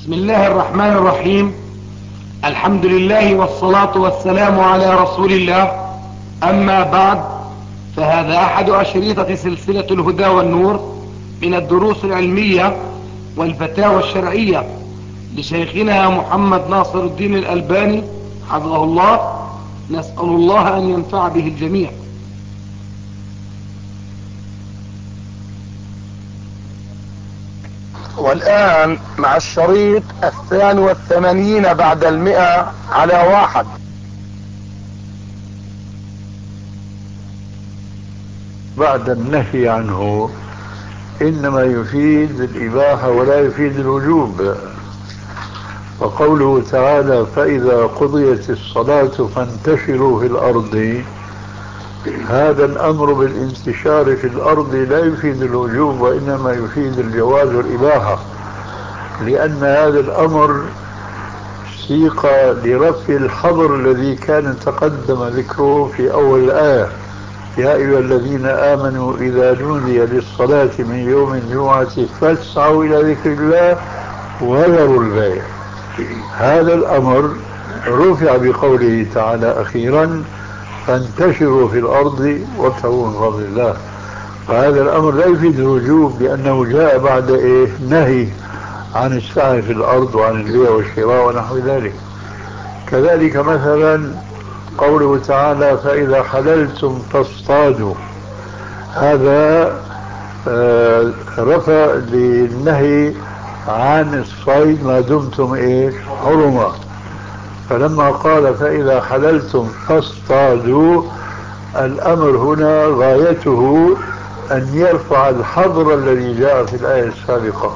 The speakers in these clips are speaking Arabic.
بسم الله الرحمن الرحيم. الحمد لله والصلاة والسلام على رسول الله. أما بعد، فهذا أحد أشريطة سلسلة الهدى والنور من الدروس العلمية والفتاوى الشرعية لشيخنا محمد ناصر الدين الألباني حفظه الله. نسأل الله أن ينفع به الجميع. والآن مع الشريط 82 بعد 100 على 1. بعد النهي عنه إنما يفيد الإباحة ولا يفيد الوجوب. وقوله تعالى: فإذا قضيت الصلاة فانتشروا في الأرض، هذا الأمر بالانتشار في الأرض لا يفيد الوجوب، وإنما يفيد الجواز والإباحة، لأن هذا الأمر سيق لرفع الحظر الذي كان تقدم ذكره في أول الآية: يا أيها الذين آمنوا إذا نودي للصلاة من يوم الجمعة فاسعوا إلى ذكر الله وذروا البيع. هذا الأمر رفع بقوله تعالى أخيرا: فانتشروا في الأرض وابتغوا من فضل الله. فهذا الأمر لا يفيد الوجوب، لأنه جاء بعد نهي عن السعي في الأرض وعن البيع والشراء ونحو ذلك. كذلك مثلا قوله تعالى: فإذا حللتم فاصطادوا، هذا رفع للنهي عن الصيد ما دمتم حرما. فلما قال فإذا حللتم فاصطادوا، الأمر هنا غايته أن يرفع الحظر الذي جاء في الآية السابقة.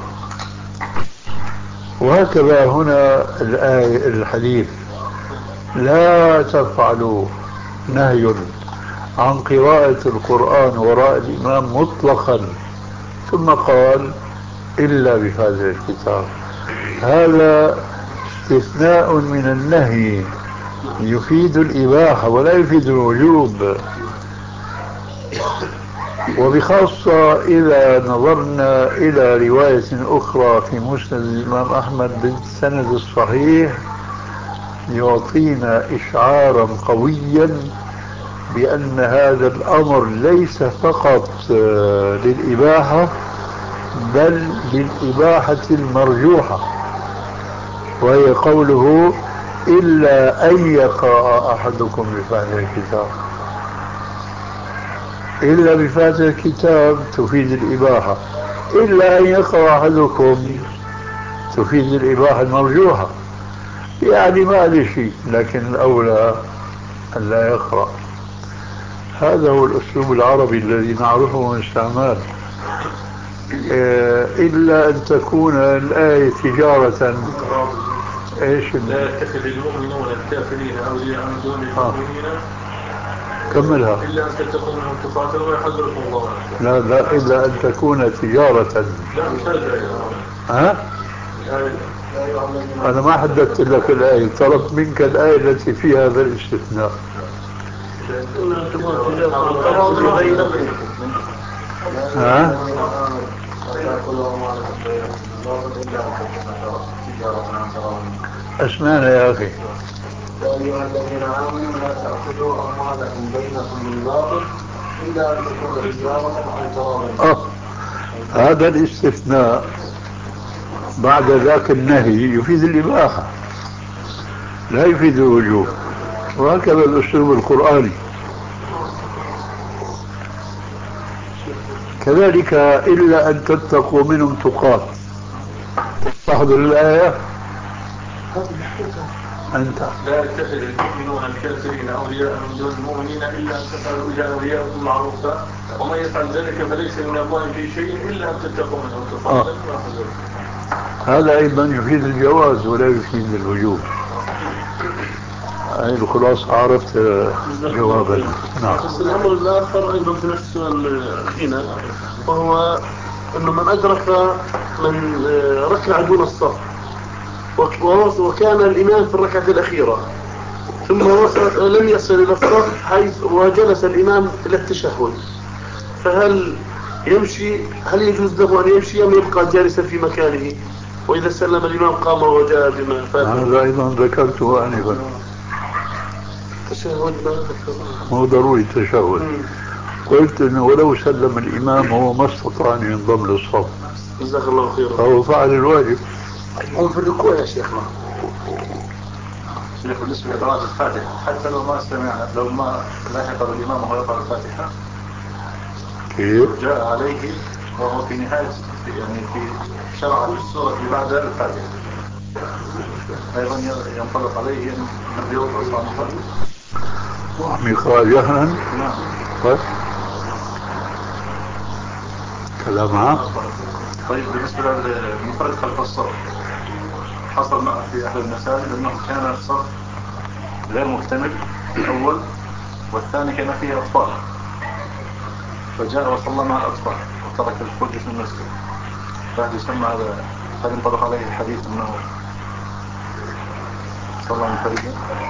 وهكذا هنا الآية الحديث: لا تفعلوا، نهي عن قراءة القرآن وراء الإمام مطلقا، ثم قال: إلا بفاتحة الكتاب. هذا استثناء من النهي يفيد الإباحة ولا يفيد الوجوب. وبخاصة إذا نظرنا إلى رواية أخرى في مسند الإمام أحمد بالسند الصحيح، يعطينا إشعارا قويا بأن هذا الأمر ليس فقط للإباحة، بل للإباحة المرجوحة، وهي قوله: إلا أن يقرأ أحدكم بفاتحة الكتاب. إلا بفاتحة الكتاب تفيد الإباحة، إلا أن يقرأ أحدكم تفيد الإباحة المرجوحة، يعني ما له شيء، لكن الأولى أن لا يقرأ. هذا هو الأسلوب العربي الذي نعرفه من استعمال. إلا أن تكون الآية تجارة. إيش لا يتخذ المؤمنون الكافرين أولياء من دون المؤمنين. كملها. إلا أن تتقوا منهم تقاتل ويحذركم الله. لا إلا أن تكون تجارة. لا مش هذا. ها؟ أنا ما حددت لك الآية، طلبت منك الآية التي فيها هذا الاستثناء. ها؟ اسمعنا يا أخي. يا أيها الذين آمنوا لا تأكلوا أموالكم بينكم بالباطل إلا أن تكون تجارة عن تراض. هذا الاستثناء بعد ذاك النهي يفيد الإباحة لا يفيد الوجوب، وهكذا الأسلوب القرآني. كذلك إلا أن تتقوا منهم تقات. تحضر الآية أنت: لا يتخذ المؤمنون الكافرين أولياء من دون المؤمنين إلا أن تفعلوا إلى أولياءكم معروفا ومن يفعل ذلك فليس من الله في شيء إلا أن تتقوا منهم تقات. هذا أيضا يفيد الجواز ولا يفيد الوجوب. هاي الخلاصة، عرفت جوابا. نعم. الأمر الآخر أيضا في نفس السؤال هنا، وهو أنه من أدرك من ركع دون الصف وكان الإمام في الركعة الأخيرة ثم لم يصل إلى الصف حيث وجلس الإمام إلى التشهد، فهل يمشي؟ هل يجوز له أن يمشي أم يبقى جالسا في مكانه؟ وإذا سلم الإمام قام وجاء بما فات. هذا أيضا ذكرته آنفا. تشهد ما ذكرته. مو ضروري تشهد. قلت انه ولو سلم الامام هو ما استطاع ان ينضم للصف. جزاك الله خيرا. فهو فعل الواجب. هم في الركوع يا شيخنا. شيخ بالنسبة لقراءة الفاتحة حتى لو ما استمعنا لو ما لاحق الإمام وهو يقرأ الفاتحة كيف؟ جاء عليه وهو في نهاية يعني في شرع السورة اللي بعد الفاتحة أيضا ينطلق عليه من يوضع صامتا وعم يقرأ جهرا. نعم. طيب كلام عام. طيب بالنسبة للمنفرد خلف الصف حصل معه في أحد المساجد أنه كان الصف غير مكتمل الأول والثاني كان فيه أطفال فجاء وصلى مع الأطفال وترك الفرد في المسجد فهل يسمى هذا هل ينطبق عليه الحديث أنه صلى منفردا؟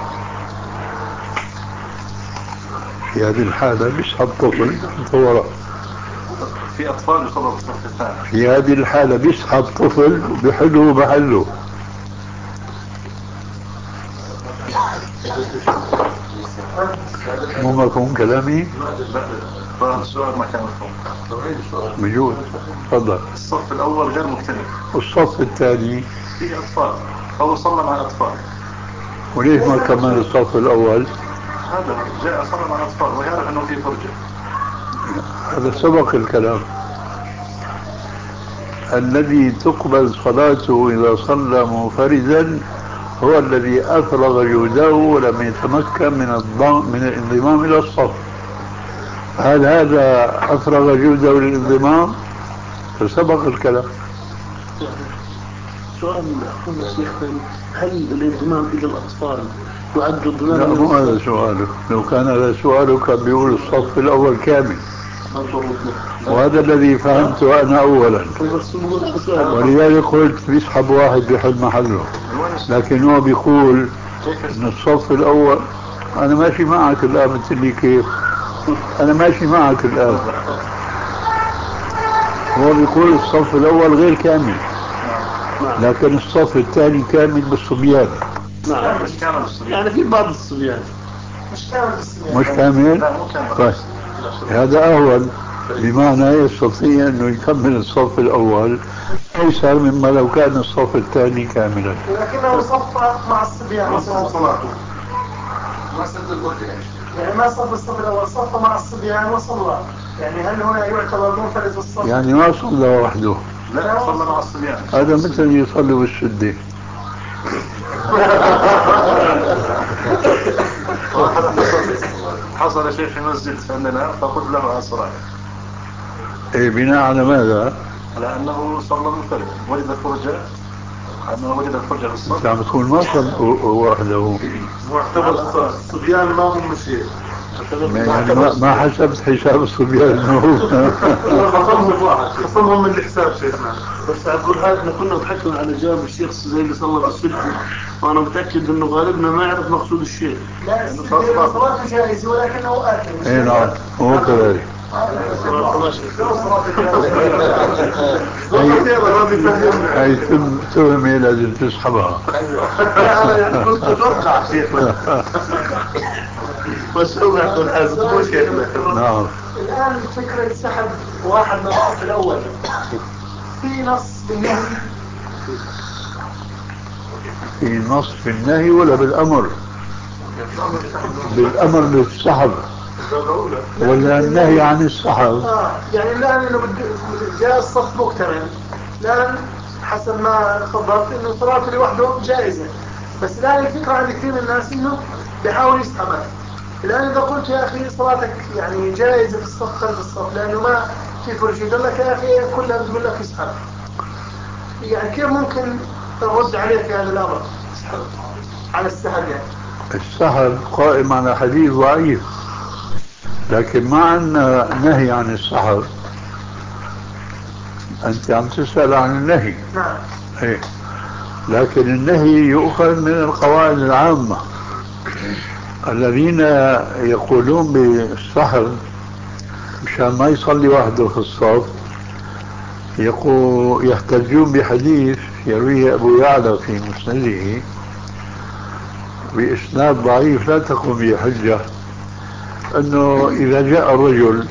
في هذه الحالة بيسحب طفل وراء. في أطفال يصلوا في الصف الثاني. في هذه الحالة بيسحب طفل وبيحله محله. مو مفهوم كلامي؟ لا السؤال ما كان مفهوم. بجوز. تفضل. الصف الأول غير مكتمل والصف الثاني فيه أطفال أو صلى مع الأطفال. وليش ما كمل الصف الأول؟ هذا جاء صلى مع الأطفال ويعرف أنه فيه فرجة. هذا سبق الكلام. الذي تقبل صلاته إذا صلى منفردا هو الذي أفرغ جهده ولم يتمكن من الانضمام إلى الصف. هل هذا أفرغ جهده للانضمام؟ فسبق الكلام. سؤال أخونا شيخ هل الانضمام إلى الأطفال يعد انضمام؟ لا مو هذا سؤالك. لو كان هذا سؤالك كان بيقول الصف الأول كامل وهذا الذي فهمته أنا أولا ولذلك قلت بيسحب واحد بيحل محله لكن هو بيقول إن الصف الأول. أنا ماشي معك الآن مثل لي كيف أنا ماشي معك الآن. هو بيقول الصف الأول غير كامل لكن الصف الثاني كامل بالصبيان. نعم مش كامل الصبيان يعني في بعض الصبيان مش كامل. طيب هذا أول بمعنى يستطيع أنه يكمل الصف الأول أيسر مما لو كان الصف الثاني كاملا. لكنه صف مع الصبيان وصف صلاته ما سد الوجه يعني ما صف الصف الأول صف مع الصبيان وصلى يعني هل هنا يعتبر منفرد في الصف؟ يعني ما صلى وحده. لا صلى مع الصبيان. هذا مثل يصلي بالشدة. حصل شيء في مسجد عندنا فقلت له على الصلاة. إيه بناء على ماذا؟ على أنه صلى منفردا وجد الفرجة أنه وجد الفرجة في الصف. يعني تكون ما صلى وحده. معتبر الصبيان ما هم شيء يعني ما حسبت حساب الصبيان خصمهم من الحساب شيخنا. بس أقول هذا كنا نتحكم على جواب الشيخ زي اللي صلى بالسجن وأنا متأكد إنه غالبنا ما يعرف مقصود الشيء. لا صلاة جائزة ولكنه آثم. إيه نعم هو كذلك. أي تهمي لازم تسحبها. يعني كنت أتوقع شيخنا بس هو يقول حاسب مو شيخنا. نعم. الآن فكرة سحب واحد من الصف الأول في نص بالنهي. في نص في النهي ولا بالأمر؟ بالأمر بالسحب ولا النهي عن السحب؟ يعني الآن إنه جاء الصف مكتمل الآن حسب ما تفضلت إنه صلاته لوحده جائزة بس الآن الفكرة عند كثير من الناس إنه بيحاول يسحبها. الآن إذا قلت يا أخي صلاتك يعني جائزة في الصف خلف الصف لأنه ما في فرجة يقول لك يا أخي كلها بتقول لك اسحب يعني كيف ممكن ترد عليه في هذا الأمر على السحب يعني؟ السحب قائم على حديث ضعيف لكن ما عندنا نهي عن السحب. أنت عم تسأل عن النهي. نعم. إيه لكن النهي يؤخذ من القواعد العامة. الذين يقولون بالسحب مشان ما يصلي وحده في الصف يحتجون بحديث يرويه أبو يعلى في مسنده بإسناد ضعيف لا تقوم به حجة، أنه إذا جاء الرجل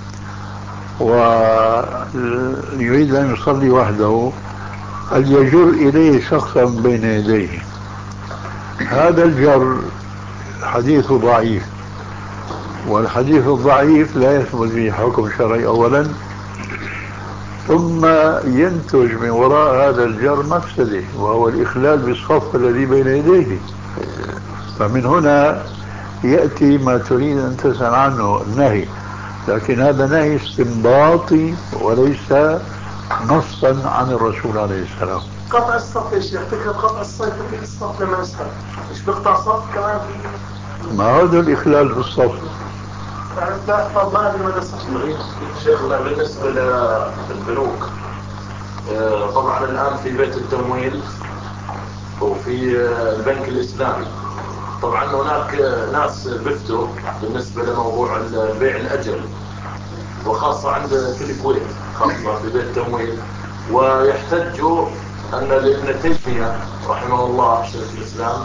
ويريد أن يصلي وحده فليجر إليه شخصا بين يديه. هذا الجر حديث ضعيف، والحديث الضعيف لا يثبت به حكم شرعي أولا، ثم ينتج من وراء هذا الجر مفسده وهو الإخلال بالصف الذي بين يديه. فمن هنا يأتي ما تريد أن تسأل عنه النهي، لكن هذا نهي استنباطي وليس نصا عن الرسول عليه السلام. قطع الصف يا شيخ، فكرة قطع الصف لما يسحب مش بيقطع صف كمان في ما هذا الإخلال بالصف؟ يعني لا طب ما أدري مدى الصف. شيخنا بالنسبة للبنوك، طبعا الآن في بيت التمويل وفي البنك الإسلامي، طبعا هناك ناس بفتوا بالنسبة لموضوع البيع الأجل، وخاصة عند في الكويت خاصة في بيت التمويل، ويحتجوا أن لابن تيمية رحمه الله شيخ الإسلام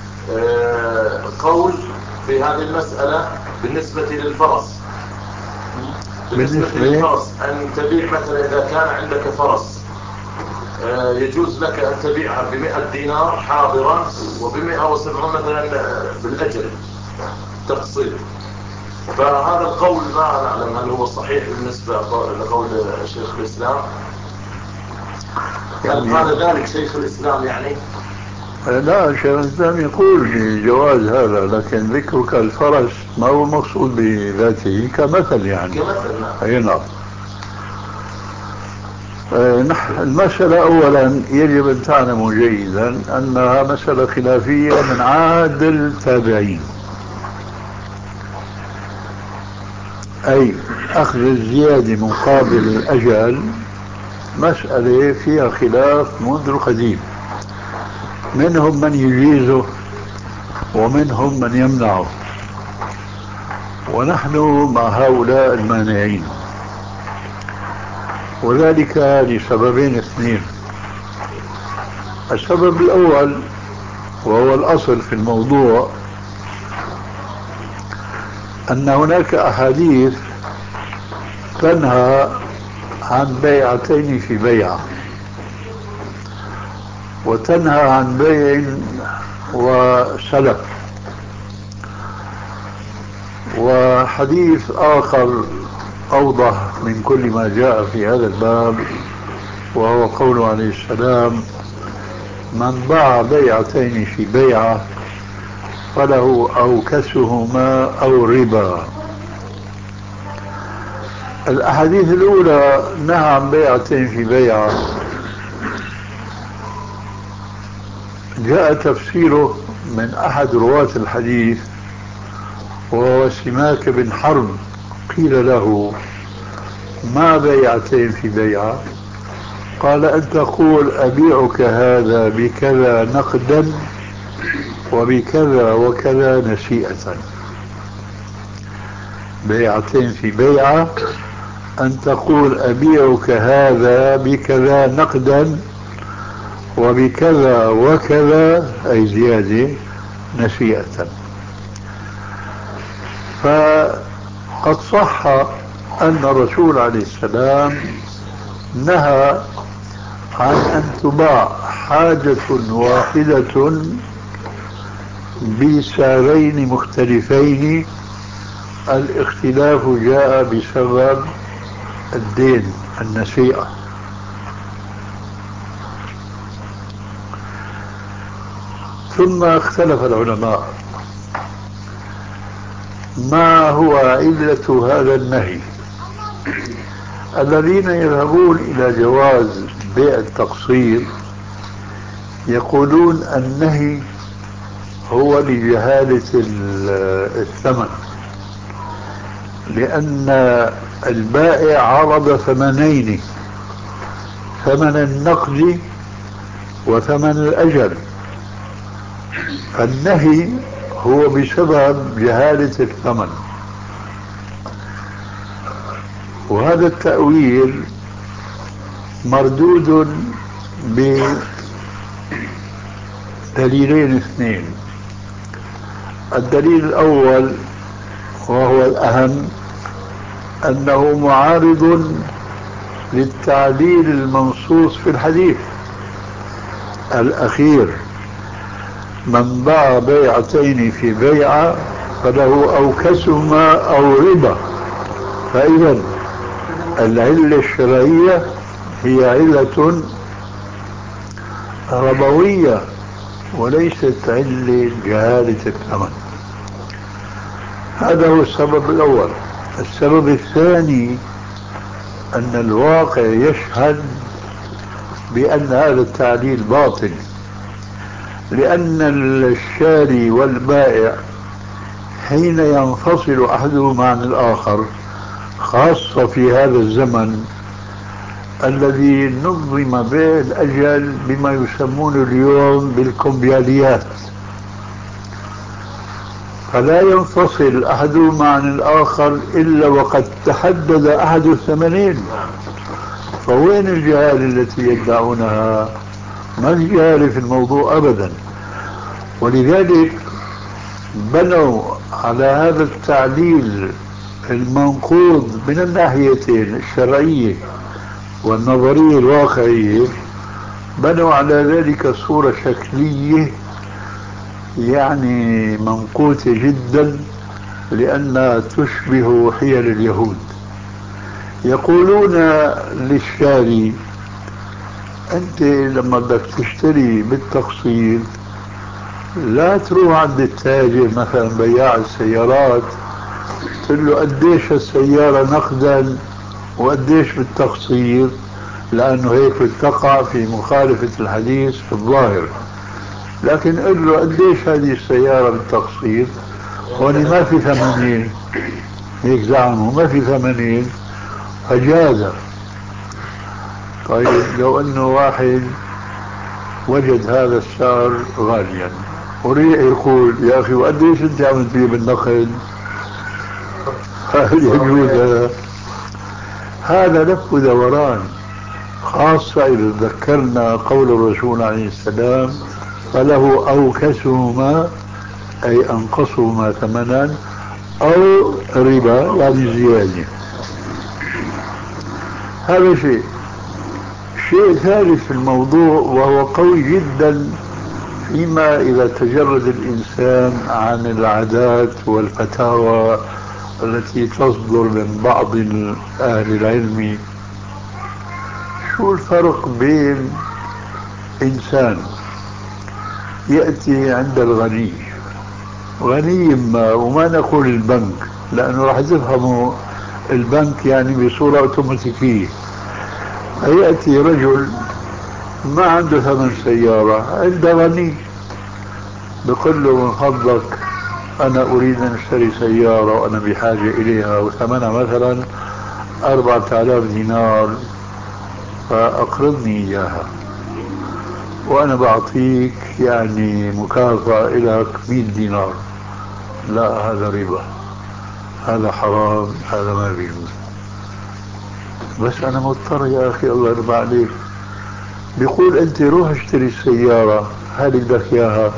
قول في هذه المسألة بالنسبة للفرس. بالنسبة للفرس أن تبيع مثلا إذا كان عندك فرس يجوز لك أن تبيعها ب100 دينار حاضرا وب170 مثلا بالأجل تقسيط. فهذا القول ما نعلم هل هو صحيح بالنسبة لقول شيخ الإسلام، هل قال ذلك شيخ الإسلام يعني؟ لا، شيخ الإسلام يقول بجواز هذا، لكن ذكرك الفرس ما هو مقصود بذاته كمثل يعني. كمثل نعم. أي نعم. المسألة أولا يجب أن تعلموا جيدا أنها مسألة خلافية من عهد التابعين، أي أخذ الزيادة مقابل الأجل مسألة فيها خلاف منذ القديم، منهم من يجيزه ومنهم من يمنعه، ونحن مع هؤلاء المانعين، وذلك لسببين اثنين. السبب الأول وهو الأصل في الموضوع أن هناك أحاديث تنهى عن بيعتين في بيعة، وتنهى عن بيع وسلف. وحديث آخر أوضح من كل ما جاء في هذا الباب، وهو قوله عليه السلام: من باع بيعتين في بيعة فله أوكسهما أو ربا. الأحاديث الأولى نهى عن بيعتين في بيعة، جاء تفسيره من أحد رواة الحديث وهو سماك بن حرب، قيل له: ما بيعتين في بيعة؟ قال: أن تقول أبيعك هذا بكذا نقدا وبكذا وكذا نسيئة. بيعتين في بيعة أن تقول أبيعك هذا بكذا نقدا وبكذا وكذا أي زيادة نسيئة. فقد صح أن الرسول عليه السلام نهى عن أن تباع حاجة واحدة بسعرين مختلفين، الاختلاف جاء بسبب الدين النسيئة. ثم اختلف العلماء ما هو علة هذا النهي. الذين يذهبون إلى جواز بيع التقسيط يقولون النهي هو لجهالة الثمن، لأن البائع عرض ثمنين: ثمن النقد وثمن الأجل، فالنهي هو بسبب جهالة الثمن. وهذا التأويل مردود بدليلين اثنين. الدليل الأول وهو الأهم أنه معارض للتعليل المنصوص في الحديث الأخير: من باع بيعتين في بيعة فله أوكسهما أو ربا. فإذا العلة الشرعية هي علة ربوية وليست علة جهالة الثمن. هذا هو السبب الأول. السبب الثاني أن الواقع يشهد بأن هذا التعليل باطل، لأن الشاري والبائع حين ينفصل أحدهما عن الآخر، خاصة في هذا الزمن الذي نظم به الأجل بما يسمون اليوم بالكمبياليات، فلا ينفصل أحدهما عن الآخر إلا وقد تحدد أحد الثمنين. فوين الجهالة التي يدعونها؟ ما في جهالة في الموضوع أبدا. ولذلك بنوا على هذا التعليل المنقوض من الناحيتين الشرعية والنظرية الواقعية، بنوا على ذلك صورة شكلية يعني منقوطة جدا، لأنها تشبه حيل اليهود. يقولون للشاري: أنت لما بدك تشتري بالتقسيط لا تروح عند التاجر مثلا بياع السيارات تقول له قديش السيارة نقدا وقديش بالتقسيط، لأنه هيك بتقع في مخالفة الحديث في الظاهر. لكن قل له قديش هذه السيارة بالتقسيط، هون ما في ثمانين، هيك زعموا ما في ثمانين، فجاز. طيب لو انه واحد وجد هذا السعر غاليا وريح يقول: يا اخي وقديش انت عم تبيع بالنقد؟ هل يجوز هذا؟ لف ودوران، خاصة إذا ذكرنا قول الرسول عليه السلام: فله أوكسهما، أي أنقصهما ثمنا، أو ربا يعني زيادة. هذا شيء. شيء ثالث في الموضوع وهو قوي جدا، فيما إذا تجرد الإنسان عن العادات والفتاوى التي تصدر من بعض أهل العلم. شو الفرق بين إنسان يأتي عند الغني، غني ما، وما نقول البنك لأنه راح تفهموا البنك يعني بصورة اوتوماتيكية، يأتي رجل ما عنده ثمن سيارة عند غني، بقول له: من فضلك أنا أريد أن أشتري سيارة وأنا بحاجة إليها وثمنها مثلا 4000 دينار، فأقرضني إياها وأنا بعطيك يعني مكافأة لك 100 دينار. لا، هذا ربا، هذا حرام، هذا ما بيجوز. بس أنا مضطر يا أخي، الله يرضى عليك. بيقول: أنت روح اشتري السيارة هذه بدك إياها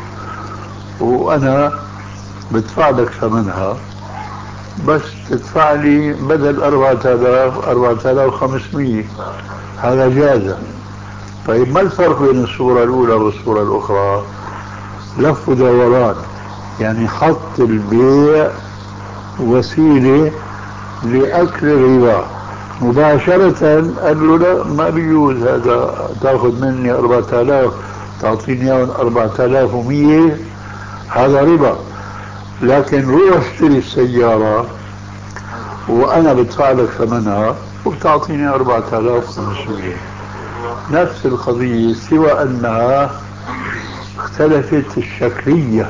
وأنا بدفع لك ثمنها، بس تدفع لي بدل 4000 4500. هذا جاز. طيب ما الفرق بين الصورة الأولى والصورة الأخرى؟ لف ودوران، يعني حط البيع وسيلة لأكل الربا مباشرة. قال له: لا، ما بيجوز هذا، تأخذ مني 4000 تعطيني 4100، هذا ربا. لكن روح اشتري السيارة وأنا بدفع لك ثمنها وبتعطيني 4500، نفس القضية، سوى أنها اختلفت الشكلية.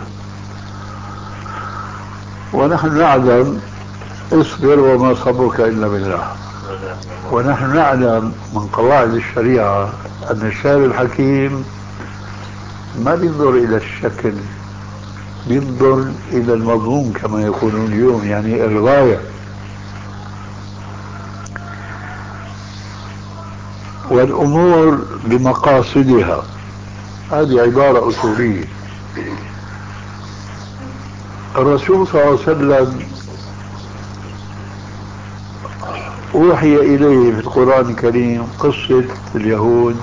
ونحن نعلم، اصبر وما صبرك إلا بالله، ونحن نعلم من قواعد الشريعة أن الشارع الحكيم ما بينظر إلى الشكل، بينظر إلى المضمون كما يقولون اليوم، يعني الغاية. والأمور بمقاصدها. هذه عبارة أصولية. الرسول صلى الله عليه وسلم أوحي إليه في القرآن الكريم قصة اليهود،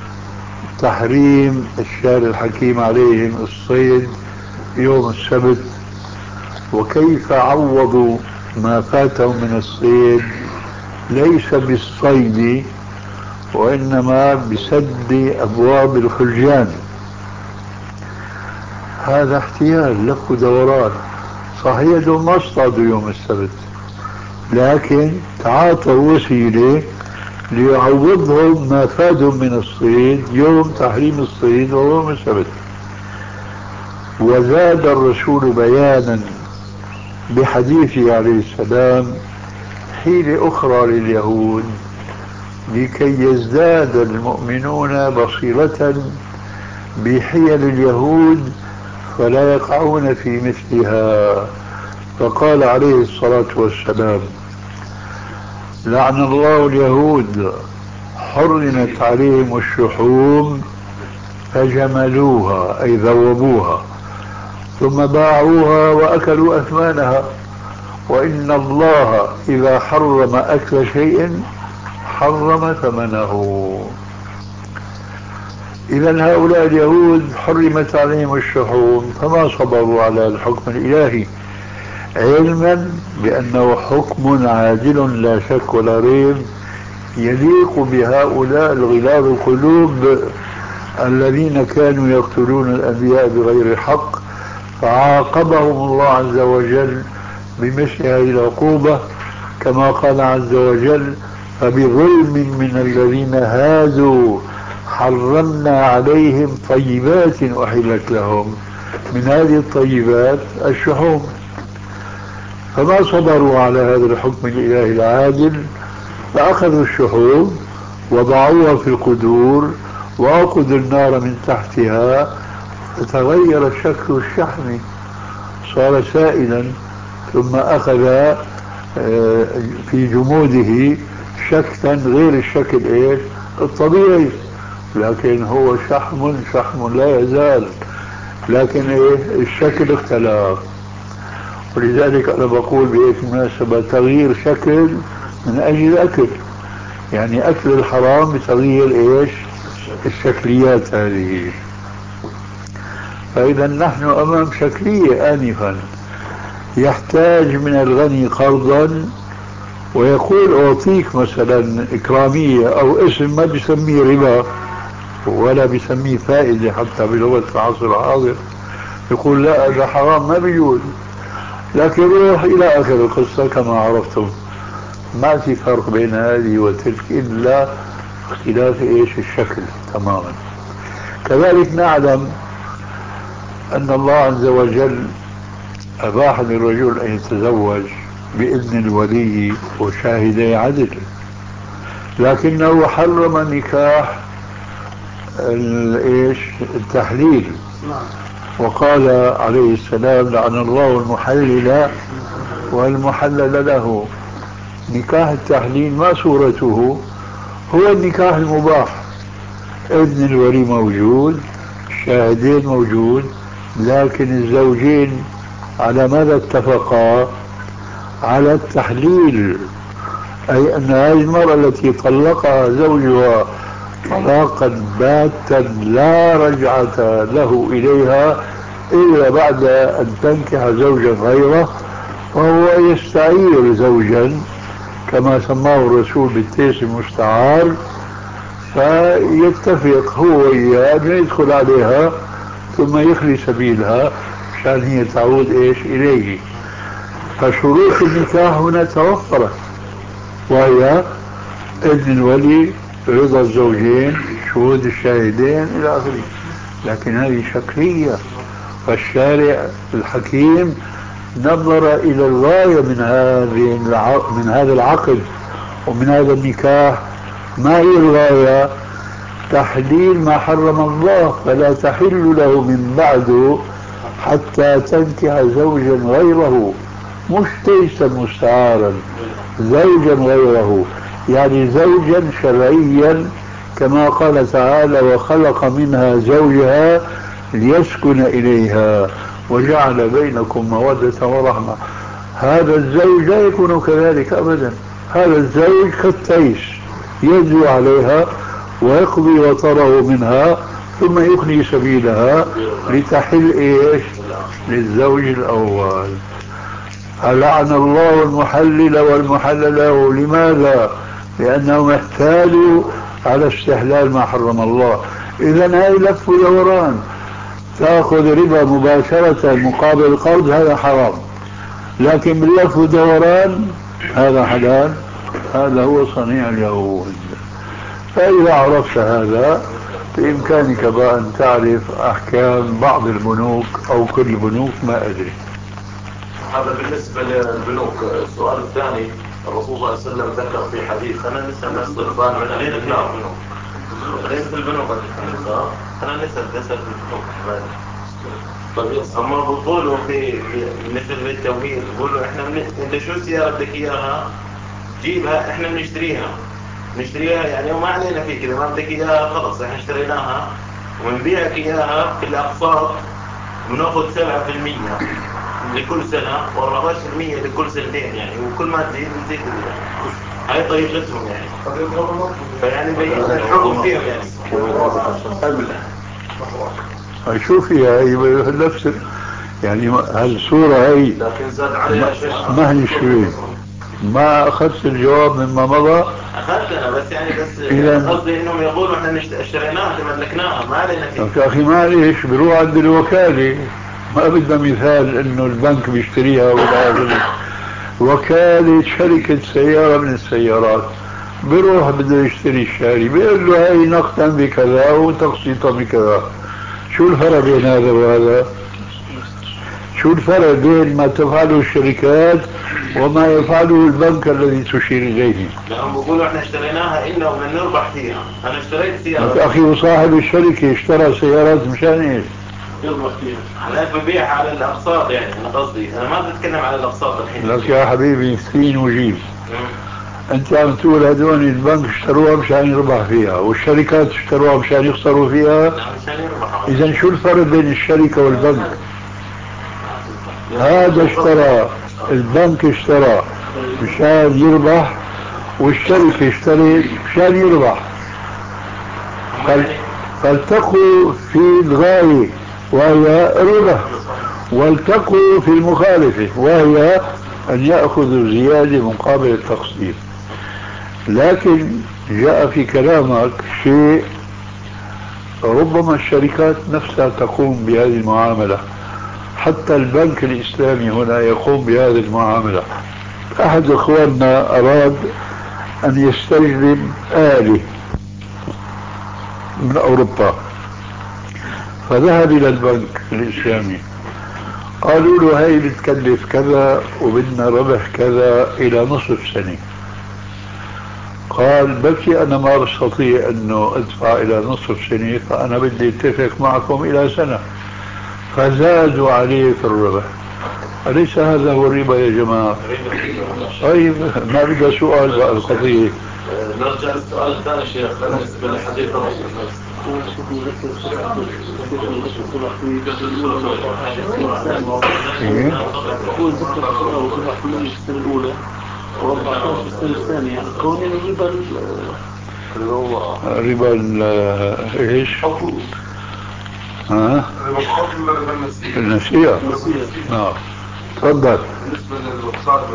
تحريم الشارع الحكيم عليهم الصيد يوم السبت، وكيف عوضوا ما فاتهم من الصيد ليس بالصيد وإنما بسد أبواب الخلجان. هذا احتيال لف ودوران. صحيح ما اصطادوا يوم السبت، لكن تعاطوا وسيلة ليعوضهم ما فاتهم من الصيد يوم تحريم الصيد وهو يوم السبت. وزاد الرسول بيانا بحديثه عليه السلام حيلة أخرى لليهود لكي يزداد المؤمنون بصيرة بحيل اليهود فلا يقعون في مثلها. فقال عليه الصلاة والسلام: لعن الله اليهود حرمت عليهم الشحوم فجملوها أي ذوبوها ثم باعوها وأكلوا أثمانها، وإن الله إذا حرم أكل شيء حرم ثمنه. إذا هؤلاء اليهود حرمت عليهم الشحوم فما صبروا على الحكم الإلهي، علما بأنه حكم عادل لا شك ولا ريب يليق بهؤلاء الغلاظ القلوب الذين كانوا يقتلون الأنبياء بغير حق، فعاقبهم الله عز وجل بمثل هذه العقوبة كما قال عز وجل: فبظلم من الذين هادوا حرمنا عليهم طيبات أحلت لهم. من هذه الطيبات الشحوم. فما صبروا على هذا الحكم الإلهي العادل، فأخذوا الشحوم وضعوها في القدور وأوقدوا النار من تحتها فتغير شكل الشحم، صار سائلا، ثم أخذ في جموده شكلا غير الشكل الطبيعي، لكن هو شحم لا يزال، لكن الشكل اختلف. ولذلك أنا بقول بهيك مناسبة تغيير شكل من أجل الأكل، يعني أكل الحرام بتغيير الشكليات هذه. فإذا نحن أمام شكلية آنفا. يحتاج من الغني قرضا ويقول أعطيك مثلا إكرامية أو اسم ما بيسميه ربا ولا بيسميه فائدة حتى بلغة العصر الحاضر، يقول لا هذا حرام ما بيجوز، لكن روح إلى آخر القصة كما عرفتم. ما في فرق بين هذه وتلك إلا اختلاف الشكل تماما. كذلك نعلم أن الله عز وجل أباح للرجل أن يتزوج بإذن الولي وشاهدي عدل، لكنه حرم نكاح التحليل، وقال عليه السلام: لعن الله المحلل والمحلل له. نكاح التحليل ما صورته؟ هو النكاح المباح، إذن الولي موجود، الشاهدين موجود، لكن الزوجين على ماذا اتفقا؟ على التحليل، أي أن هذه المرأة التي طلقها زوجها طلاقا باتا لا رجعة له إليها إلا بعد أن تنكح زوجا غيره، فهو يستعير زوجا كما سماه الرسول بالتيس المستعار، فيتفق هو وإياه أن يدخل عليها ثم يخلي سبيلها عشان هي تعود إليه. فشروط النكاح هنا توفرت، وهي إذن الولي، رضا الزوجين، شهود الشاهدين إلى آخره. لكن هذه شكلية، فالشارع الحكيم نظر إلى الغاية من هذا العقد ومن هذا النكاح. ما هي الغاية؟ تحليل ما حرم الله، فلا تحل له من بعده حتى تنكح زوجا غيره، مش تيسا مستعارا، زوجا غيره، يعني زوجا شرعيا كما قال تعالى وخلق منها زوجها ليسكن إليها وجعل بينكم مودة ورحمة. هذا الزوج لا يكون كذلك أبدا. هذا الزوج كالتيس يجري عليها ويقضي وطره منها ثم يخلي سبيلها لتحل إيش للزوج الأول. لعن الله المحلل والمحلل له. لماذا؟ لأنهم احتالوا على استحلال ما حرم الله. إذن هاي لف ودوران. تأخذ ربا مباشرة مقابل القرض هذا حرام، لكن باللف ودوران هذا حلال. هذا هو صنيع اليهود. فإذا عرفت هذا بإمكانك بقى أن تعرف أحكام بعض البنوك أو كل البنوك، ما أدري. هذا بالنسبة للبنوك. السؤال الثاني، الرسول صلى الله عليه وسلم ذكر في حديث أنا نسأل استغفار من غير البنوك غير البنوك أنا نسأل البنوك. طيب أما بقولوا في مثل التمويل بقولوا إحنا أنت شو السيارة بدك إياها جيبها، إحنا نشتريها يعني وما علينا فيه كذا، ما بدك إياها خلص إحنا اشتريناها ونبيعك إياها في الأقساط ونأخذ 7% لكل سنة و14% لكل سنتين يعني، وكل ما تزيد نزيد هاي طريقتهم يعني. فيعني بيجب الحكم فيهم يعني. شوف هي نفس يعني هالصورة هي لكن زاد عليها شيء. ما هي شوي. ما أخذت الجواب مما مضى. أخذت أنا بس يعني قصدي إنهم يقولوا إحنا اشتريناها تملكناها ما علينا فيه. يا أخي معليش بروح عند الوكالة، ما بدنا مثال إنه البنك بيشتريها ولا وكالة شركة سيارة من السيارات بروح بده يشتري الشاري بيقول له هاي نقدا بكذا وتقسيطا بكذا. شو الفرق بين هذا وهذا؟ شو الفرق بين ما تفعله الشركات وما يفعله البنك الذي تشير إليه؟ لأنهم بيقولوا احنا اشتريناها إلا ومن نربح فيها. أنا اشتريت سيارة يا أخي وصاحب الشركة اشترى سيارات مشان إيش؟ يربح فيها. أنا ببيعها على الأقساط يعني. أنا قصدي أنا ما بتكلم على الأقساط الحين. لك يا حبيبي سين وجيب. أنت عم تقول هدول البنك اشتروها مشان يربح فيها والشركات اشتروها مشان يخسروا فيها. مشان يربحوا. إذا شو الفرق بين الشركة والبنك؟ هذا اشترى، البنك اشترى مشان يربح والشركة اشترت مشان يربح. فالتقوا في الغاية وهي الربح، والتقوا في المخالفة وهي أن يأخذوا زيادة مقابل التقسيط. لكن جاء في كلامك شيء ربما الشركات نفسها تقوم بهذه المعاملة، حتى البنك الإسلامي هنا يقوم بهذه المعاملة. أحد إخواننا أراد أن يستجلب آلة من أوروبا، فذهب إلى البنك الإسلامي قالوا له هاي بتكلف كذا وبدنا ربح كذا إلى نصف سنة. قال بكي أنا ما أستطيع أنه أدفع إلى نصف سنة، فأنا بدي اتفق معكم إلى سنة، فزادوا عليه في الربح. أليس هذا هو الربا يا جماعة؟ طيب ما بقى سؤال بقى القضية. نرجع للسؤال الثاني شيخ بالنسبة لحديث الرسول. هو ذكر السنة الأولى و14 السنة الثانية كون ربا ايش؟ ها؟ النسيئة. نعم تفضل. بالنسبة للوقصات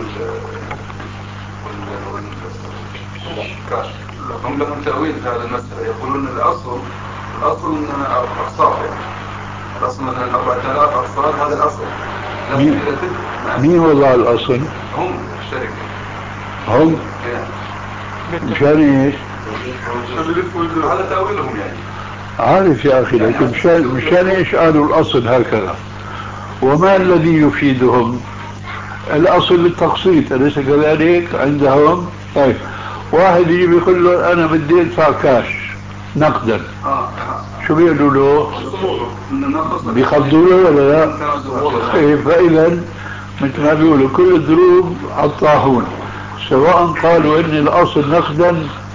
والكاش هم لهم تأويل في هذا المسألة. يقولون الأصل من أقساط يعني الأصل مثلا 4000 أقساط هذا الأصل. مين وضع الأصل؟ هم الشركة. هم؟ مشان ايش؟ على تأويلهم يعني. عارف يا أخي لكن مشان ايش قالوا الأصل هكذا؟ وما الذي يفيدهم؟ الأصل التقسيط أليس كذلك عندهم؟ طيب واحد يجي بيقول له أنا بدي أدفع كاش نقدا، شو بيقولوا له؟ بيخضوا له ولا لا؟ فإذا مثل ما بيقولوا كل الضروب على الطاحون، سواء قالوا إن الأصل نقدا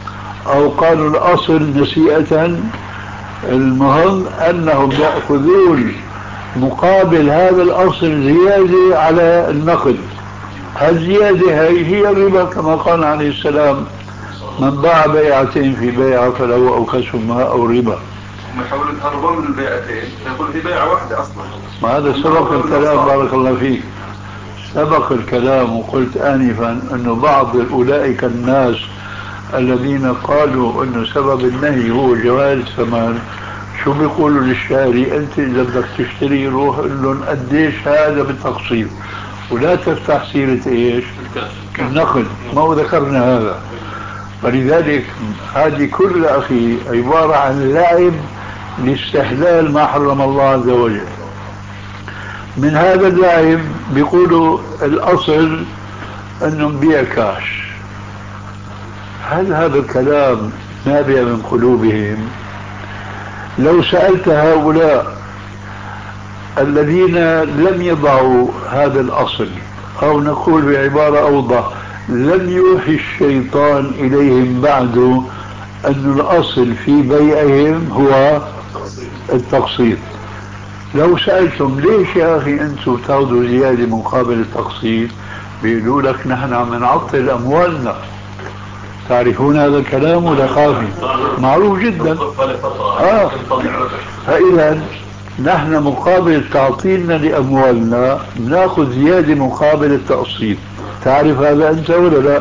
أو قالوا الأصل نسيئة، المهم أنهم يأخذون مقابل هذا الأصل زيادة على النقد. الزيادة هي الربا، كما قال عليه السلام: من باع بيعتين في بيعة فله أوكسهما أو ربا. هم يحاولون يهربون من البيعتين، يقول هي بيعة واحدة أصلا. ما هذا سبق الكلام، بارك الله فيك، سبق الكلام، وقلت آنفا أنه بعض أولئك الناس الذين قالوا أنه سبب النهي هو جواز الثمن، شو بيقولوا للشاري؟ أنت إذا بدك تشتري روح قل لهم قديش هذا بالتقسيط، ولا تفتح سيرة إيش؟ النقد. ما ذكرنا هذا. فلذلك هذه كل أخي عبارة عن لعب لاستحلال ما حرم الله عز وجل. من هذا اللعب بيقولوا الأصل أنه نبيع كاش. هل هذا الكلام نابع من قلوبهم؟ لو سألت هؤلاء الذين لم يضعوا هذا الأصل، أو نقول بعبارة أوضح، لم يوحي الشيطان إليهم بعد أن الأصل في بيعهم هو التقسيط، لو سألتم ليش يا أخي أنتم تاخذوا زيادة مقابل التقسيط، بيقولوا لك نحن عم نعطل أموالنا. تعرفون هذا الكلام ولا خافي؟ معروف جدا. فإذا نحن مقابل تعطيلنا لأموالنا ناخذ زيادة مقابل التقسيط. تعرف هذا أنت ولا لا؟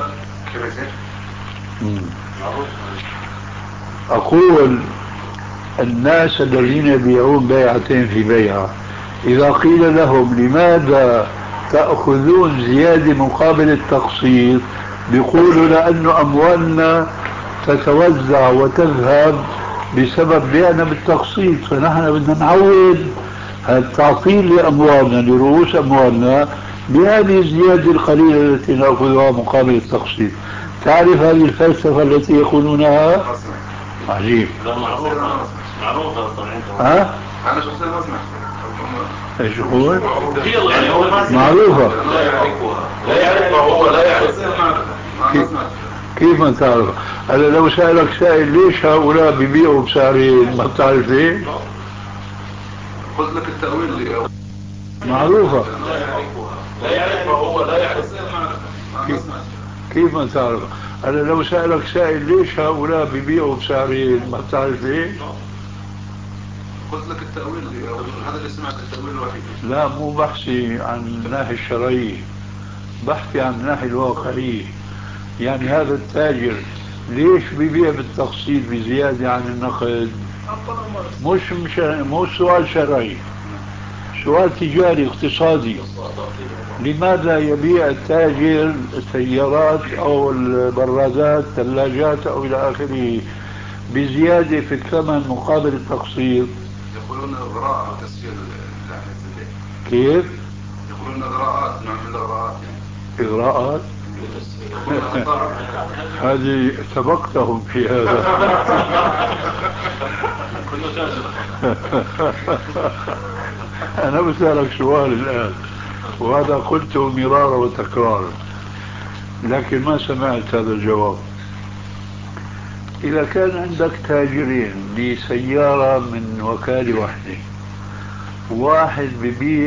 أقول الناس الذين يبيعون بيعتين في بيعة، إذا قيل لهم لماذا تأخذون زيادة مقابل التقسيط، بيقولوا لأن أموالنا تتوزع وتذهب بسبب بيعنا بالتقسيط، فنحن بدنا نعوض التعطيل لأموالنا لرؤوس أموالنا بهذه الزيادة القليلة التي نأخذها مقابل التقسيط. تعرف هذه الفلسفة التي يقولونها؟ عجيب. معروفة طبعا. ها؟ أنا شخصيا ما أسمع. ايش يقول؟ معروفة. لا يعرفها هو، لا يعرفها. كيف ما تعرف؟ أنا لو سألك سائل ليش هؤلاء بيبيعوا بسعرين، ما بتعرف ليه؟ قلت لك التأويل معروفة. لا يعرفها هو، لا يعرفها. كيف ما تعرف؟ أنا لو سألك سائل ليش هؤلاء بيبيعوا بسعرين، ما بتعرف ليه؟ قلت لك التأويل، هذا اللي سمعت التأويل الوحيد. لا، مو بحثي عن الناحية الشرعية، بحثي عن الناحية الواقعية. يعني هذا التاجر ليش بيبيع بالتقسيط بزيادة عن النقد؟ مو سؤال شرعي، سؤال تجاري اقتصادي. لماذا يبيع التاجر السيارات أو البرادات الثلاجات أو إلى آخره بزيادة في الثمن مقابل التقسيط؟ يقولون إغراء وتسجيل. كيف؟ يقولون إغراءات، نوع من الإغراءات يعني. إغراءات؟ هذه سبقتهم في هذا. أنا بسألك سؤال الآن، وهذا قلته مرارا وتكرارا لكن ما سمعت هذا الجواب. إذا كان عندك تاجرين لسيارة من وكالة واحدة، واحد ببيع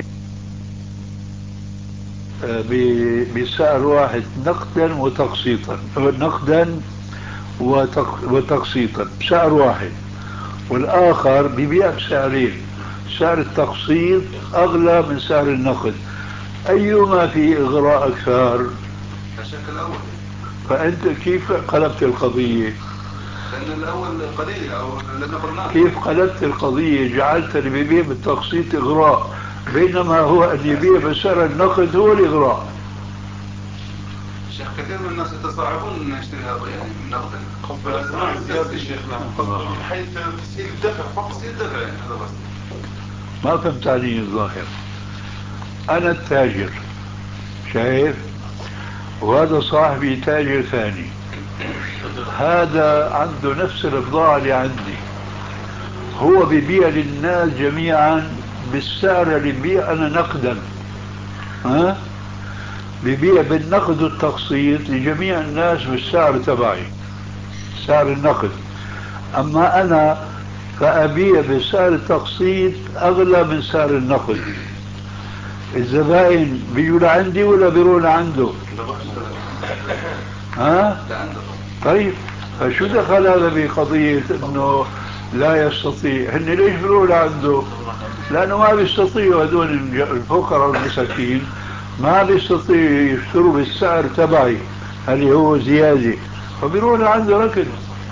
بسعر واحد نقدا وتقسيطا، نقدا وتقسيطا بسعر واحد، والآخر ببيع بسعرين، سعر التقسيط أغلى من سعر النقد، أيما في إغراء أكثر؟ الشكل الأول. فأنت كيف قلبت القضية؟ لأن الأول قليل أو لأن قلنا كيف قلبت القضية؟ جعلت اللي بيبيع بالتقسيط إغراء، بينما هو أن يبيع بسعر النقد هو الإغراء. الشيخ كثير من الناس يتصاعبون أن يشتري هذا يعني نقدا. قبل زيادة شيخنا من حيث تسهيل الدفع فقط. تسهيل الدفع يعني هذا بس. ما فهمت علي الظاهر. أنا التاجر شايف، وهذا صاحبي تاجر ثاني، هذا عنده نفس البضاعة اللي عندي، هو بيبيع للناس جميعا بالسعر اللي بيبيع أنا نقدا، ها؟ بيبيع بالنقد والتقسيط لجميع الناس بالسعر تبعي، بسعر النقد. أما أنا فأبيع بسعر التقسيط أغلى من سعر النقد. الزبائن بيجوا لعندي ولا بيروحوا لعنده؟ ها؟ طيب فشو دخل هذا بقضية انه لا يستطيع؟ هن ليش بيروحوا لعنده؟ لانه ما بيستطيعوا هذول الفقراء والمساكين ما بيستطيعوا يشتروا بالسعر تبعي اللي هو زيادة، فبيروحوا لعنده ركض.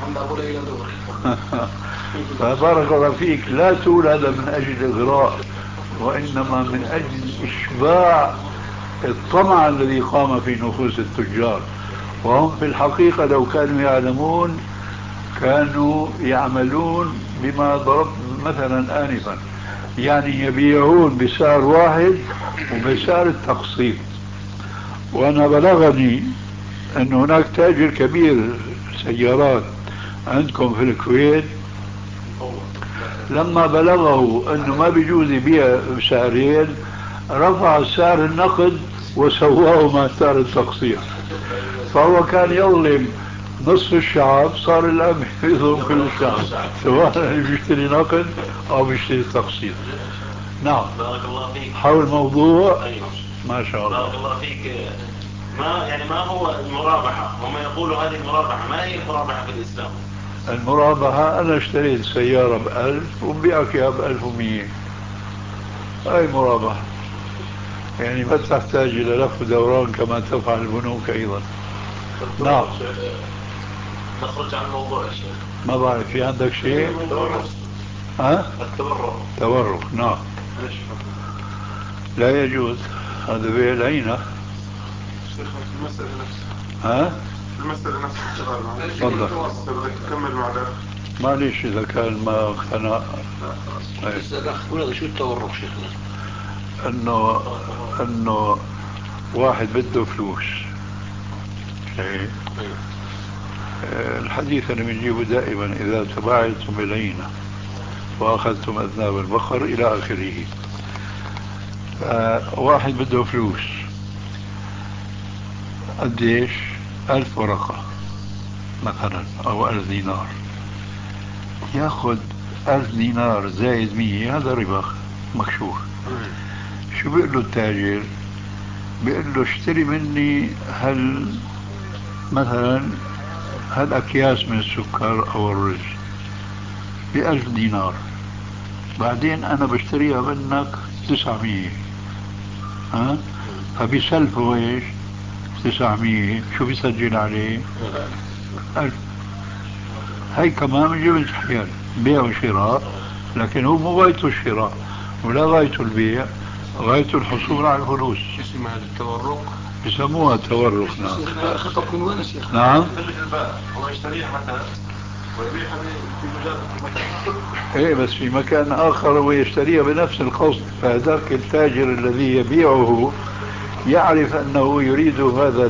فبارك الله فيك، لا تقول هذا من اجل اغراء، وانما من اجل اشباع الطمع الذي قام في نفوس التجار. وهم في الحقيقة لو كانوا يعلمون كانوا يعملون بما ضربت مثلا آنفا، يعني يبيعون بسعر واحد وبسعر التقسيط. وأنا بلغني أن هناك تاجر كبير سيارات عندكم في الكويت لما بلغه أنه ما بيجوز يبيع بسعرين رفع سعر النقد وسواه مع سعر التقسيط، فهو كان يظلم نصف الشعب، صار الآن يظلم كل الشعب سواء بيشتري نقد أو بيشتري تقسيط. نعم. بارك الله فيك. حول الموضوع. أيوة. ما شاء الله. بارك الله فيك. ما هو المرابحة؟ هم يقولوا هذه المرابحة، ما هي المرابحة في الإسلام؟ المرابحة أنا اشتريت سيارة ب1000 وبيعك إياها ب1100، هاي مرابحة، يعني ما تحتاج إلى لف ودوران كما تفعل البنوك أيضا. نعم. نخرج عن الموضوع يا شيخ. ما بعرف في عندك شيء؟ ها؟ تورق. نعم. لا يجوز، هذا بيع العينة. المسألة نفسها. ها؟ المسألة نفسها. تفضل. بدك تكمل معنا. معليش إذا كان ما اقتنع. شو التورق شيخنا؟ انه واحد بده فلوس. ايه. الحديث اللي بنجيبه دائما اذا تباعدتم بالعينة واخذتم اذناب البقر الى اخره. واحد بده فلوس قديش؟ 1000 ورقة مثلا او 1000 دينار، ياخذ 1000 دينار زائد 100، هذا ربا مكشوف. شو بيقول له التاجر؟ بيقول له اشتري مني مثلا هالأكياس من السكر أو الرز ب1000 دينار، بعدين أنا بشتريها منك 900. ها؟ فبيسلفه ايش؟ 900. شو بيسجل عليه؟ 1000. هاي كمان من جبل حيال بيع وشراء، لكن هو مو غايته الشراء ولا غايته البيع، غايته الحصول على الفلوس. اسمها التورق، يسموها التورق. نعم. خطب من وين يا شيخ؟ نعم. هو يشتريها مثلا ويبيعها في مجال مكان. ايه بس في مكان اخر هو يشتريها بنفس القصد، فهذاك التاجر الذي يبيعه يعرف انه يريد هذا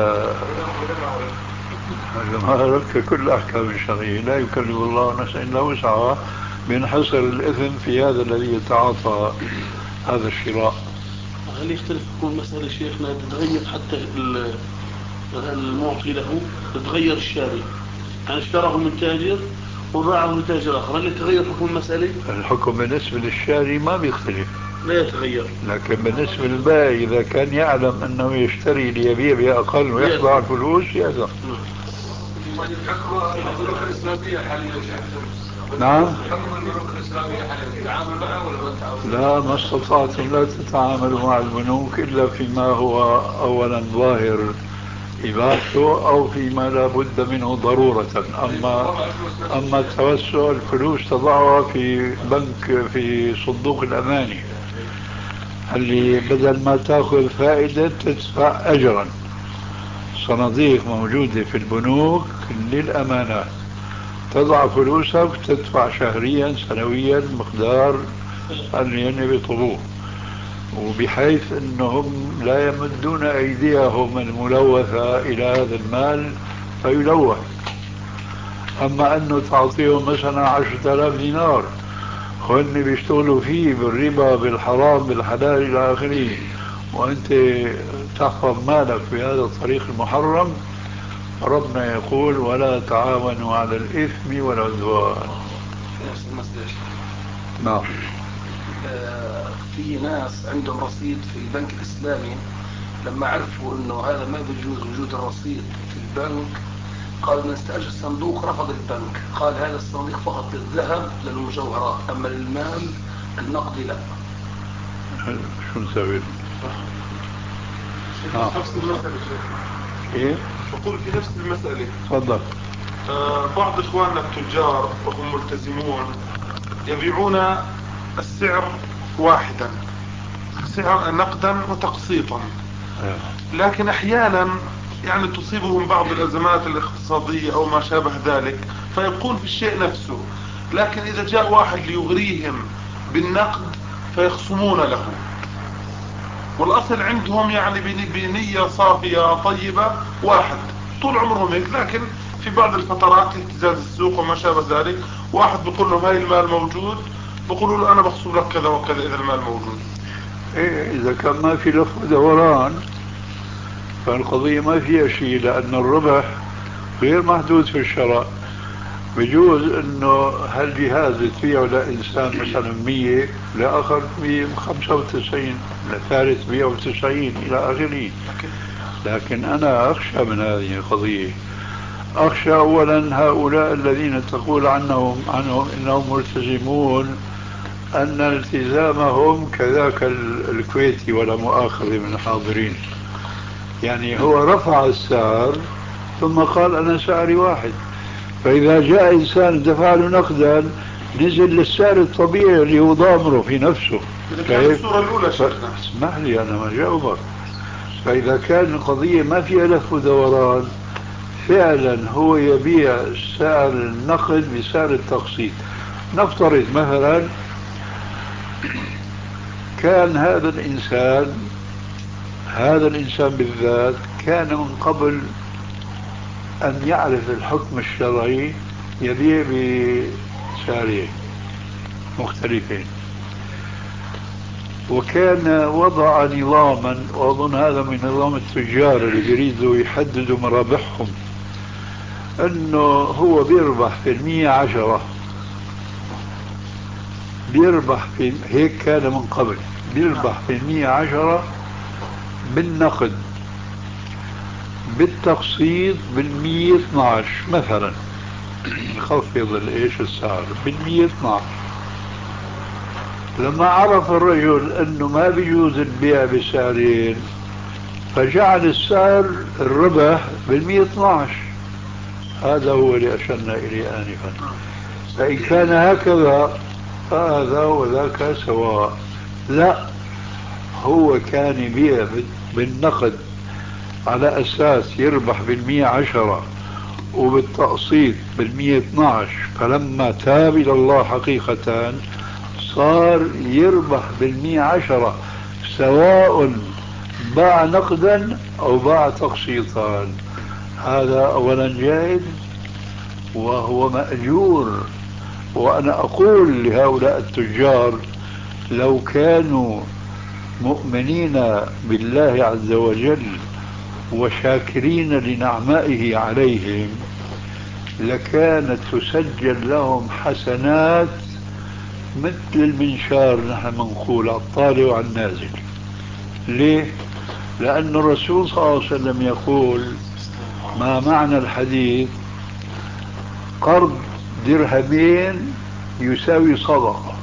كل احكام الشرعيه، لا يكلف الله نفسا الا وسعها، بينحصر الاثم في هذا الذي يتعاطى هذا الشراء. هل يختلف حكم المسألة شيخنا؟ تتغير حتى المعطي له، تتغير الشاري، يعني اشتراه من تاجر وباعه لتاجر آخر، هل يتغير حكم المسألة؟ الحكم بالنسبة للشاري ما بيختلف، لا يتغير. لكن بالنسبة للبائع إذا كان يعلم أنه يشتري ليبيع بأقل ويحصل على الفلوس يأذن. حكم البنوك الإسلامية حاليا. نعم. حكم البنوك الإسلامية حاليا تعامل معها ولا ما تعامل؟ لا، ما استطعتم لا تتعاملوا مع البنوك إلا فيما هو أولا ظاهر إباحته أو فيما لا بد منه ضرورة. أما التوسع الفلوس تضعها في بنك في صندوق الأماني اللي بدل ما تأخذ فائدة تدفع أجرا. صناديق موجودة في البنوك للأمانات، تضع فلوسك تدفع شهريا سنويا مقدار اللي بيطلبوه، وبحيث أنهم لا يمدون أيديهم الملوثة إلى هذا المال فيلوث. أما أنه تعطيهم مثلا 10,000 دينار وهن بيشتغلوا فيه بالربا بالحرام بالحلال إلى آخره، وأنت تحفظ مالك بهذا الطريق المحرم، ربنا يقول ولا تعاونوا على الإثم والعدوان. في نفس المسألة نعم. في ناس عندهم رصيد في البنك الإسلامي، لما عرفوا انه هذا ما بيجوز وجود الرصيد في البنك قال نستأجر صندوق. رفض البنك، قال هذا الصندوق فقط للذهب للمجوهرات، اما للمال النقدي لا. شو نسوي؟ نفس المسألة ايه؟ أقول في نفس المسألة. تفضل. بعض إخواننا التجار وهم ملتزمون يبيعون السعر واحدا، سعر نقدا وتقسيطا، لكن أحيانا يعني تصيبهم بعض الأزمات الاقتصادية أو ما شابه ذلك فيبقون في الشيء نفسه، لكن إذا جاء واحد ليغريهم بالنقد فيخصمون له، والأصل عندهم يعني بنية صافية طيبة واحد طول عمرهم هيك، لكن في بعض الفترات اهتزاز السوق وما شابه ذلك واحد بيقول لهم هاي المال موجود، بيقولوا له أنا بخصم لك كذا وكذا إذا المال موجود. إيه إذا كان ما في لف ودوران فالقضية ما فيها شيء، لأن الربح غير محدود في الشراء. بجوز انه هالجهاز تبيعه لإنسان مثلا 100، لآخر 195، لثالث 190 إلى آخره. لكن أنا أخشى من هذه القضية. أخشى أولا هؤلاء الذين تقول عنهم إنهم ملتزمون، أن التزامهم كذاك الكويتي ولا مؤاخذة من الحاضرين، يعني هو رفع السعر ثم قال أنا سعري واحد، فإذا جاء إنسان دفع له نقدا نزل للسعر الطبيعي اللي هو ضامره في نفسه. إذا كانت الصورة الأولى اسمح لي أنا ما جاوبك. فإذا كان القضية ما فيها لف ودوران فعلا هو يبيع سعر النقد بسعر التقسيط. نفترض مثلا كان هذا الإنسان بالذات كان من قبل أن يعرف الحكم الشرعي يبيع بسعرين مختلفين، وكان وضع نظاما، وأظن هذا من نظام التجار اللي يريدوا يحددوا مرابحهم، أنه هو بيربح في 110، بيربح في هيك كان من قبل، بيربح في 110 بالنقد، بالتقسيط 112 مثلا، نخفض السعر 112. لما عرف الرجل انه ما بيجوز البيع بسعرين فجعل السعر الربح 112. هذا هو اللي اشرنا اليه انفا. فان كان هكذا فهذا وذاك سواء. لا، هو كان يبيع بالنقد على أساس يربح 110 وبالتقسيط 112، فلما تاب إلى الله حقيقة صار يربح 110 سواء باع نقدا أو باع تقسيطا. هذا أولا جائز وهو مأجور. وأنا أقول لهؤلاء التجار لو كانوا مؤمنين بالله عز وجل وشاكرين لنعمائه عليهم لكانت تسجل لهم حسنات مثل المنشار، نحن منقول على الطالع وعلى النازل. ليه؟ لأن الرسول صلى الله عليه وسلم يقول ما معنى الحديث قرض درهمين يساوي صدقة،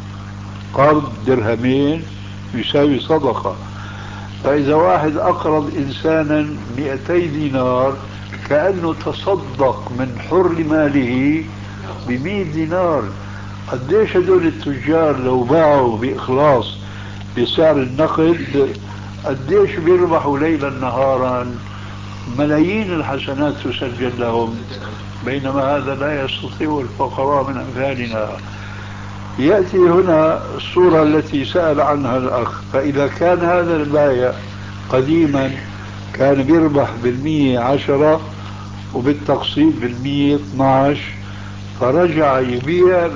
قرض درهمين يساوي صدقة. فإذا واحد أقرض إنسانا 200 دينار كأنه تصدق من حر ماله ب100 دينار. قديش هدول التجار لو باعوا بإخلاص بسعر النقد قديش بيربحوا ليلا نهارا، ملايين الحسنات تسجل لهم، بينما هذا لا يستطيع الفقراء من أمثالنا. يأتي هنا الصورة التي سأل عنها الأخ. فإذا كان هذا البائع قديما كان بيربح 110 وبالتقسيط 112، فرجع يبيع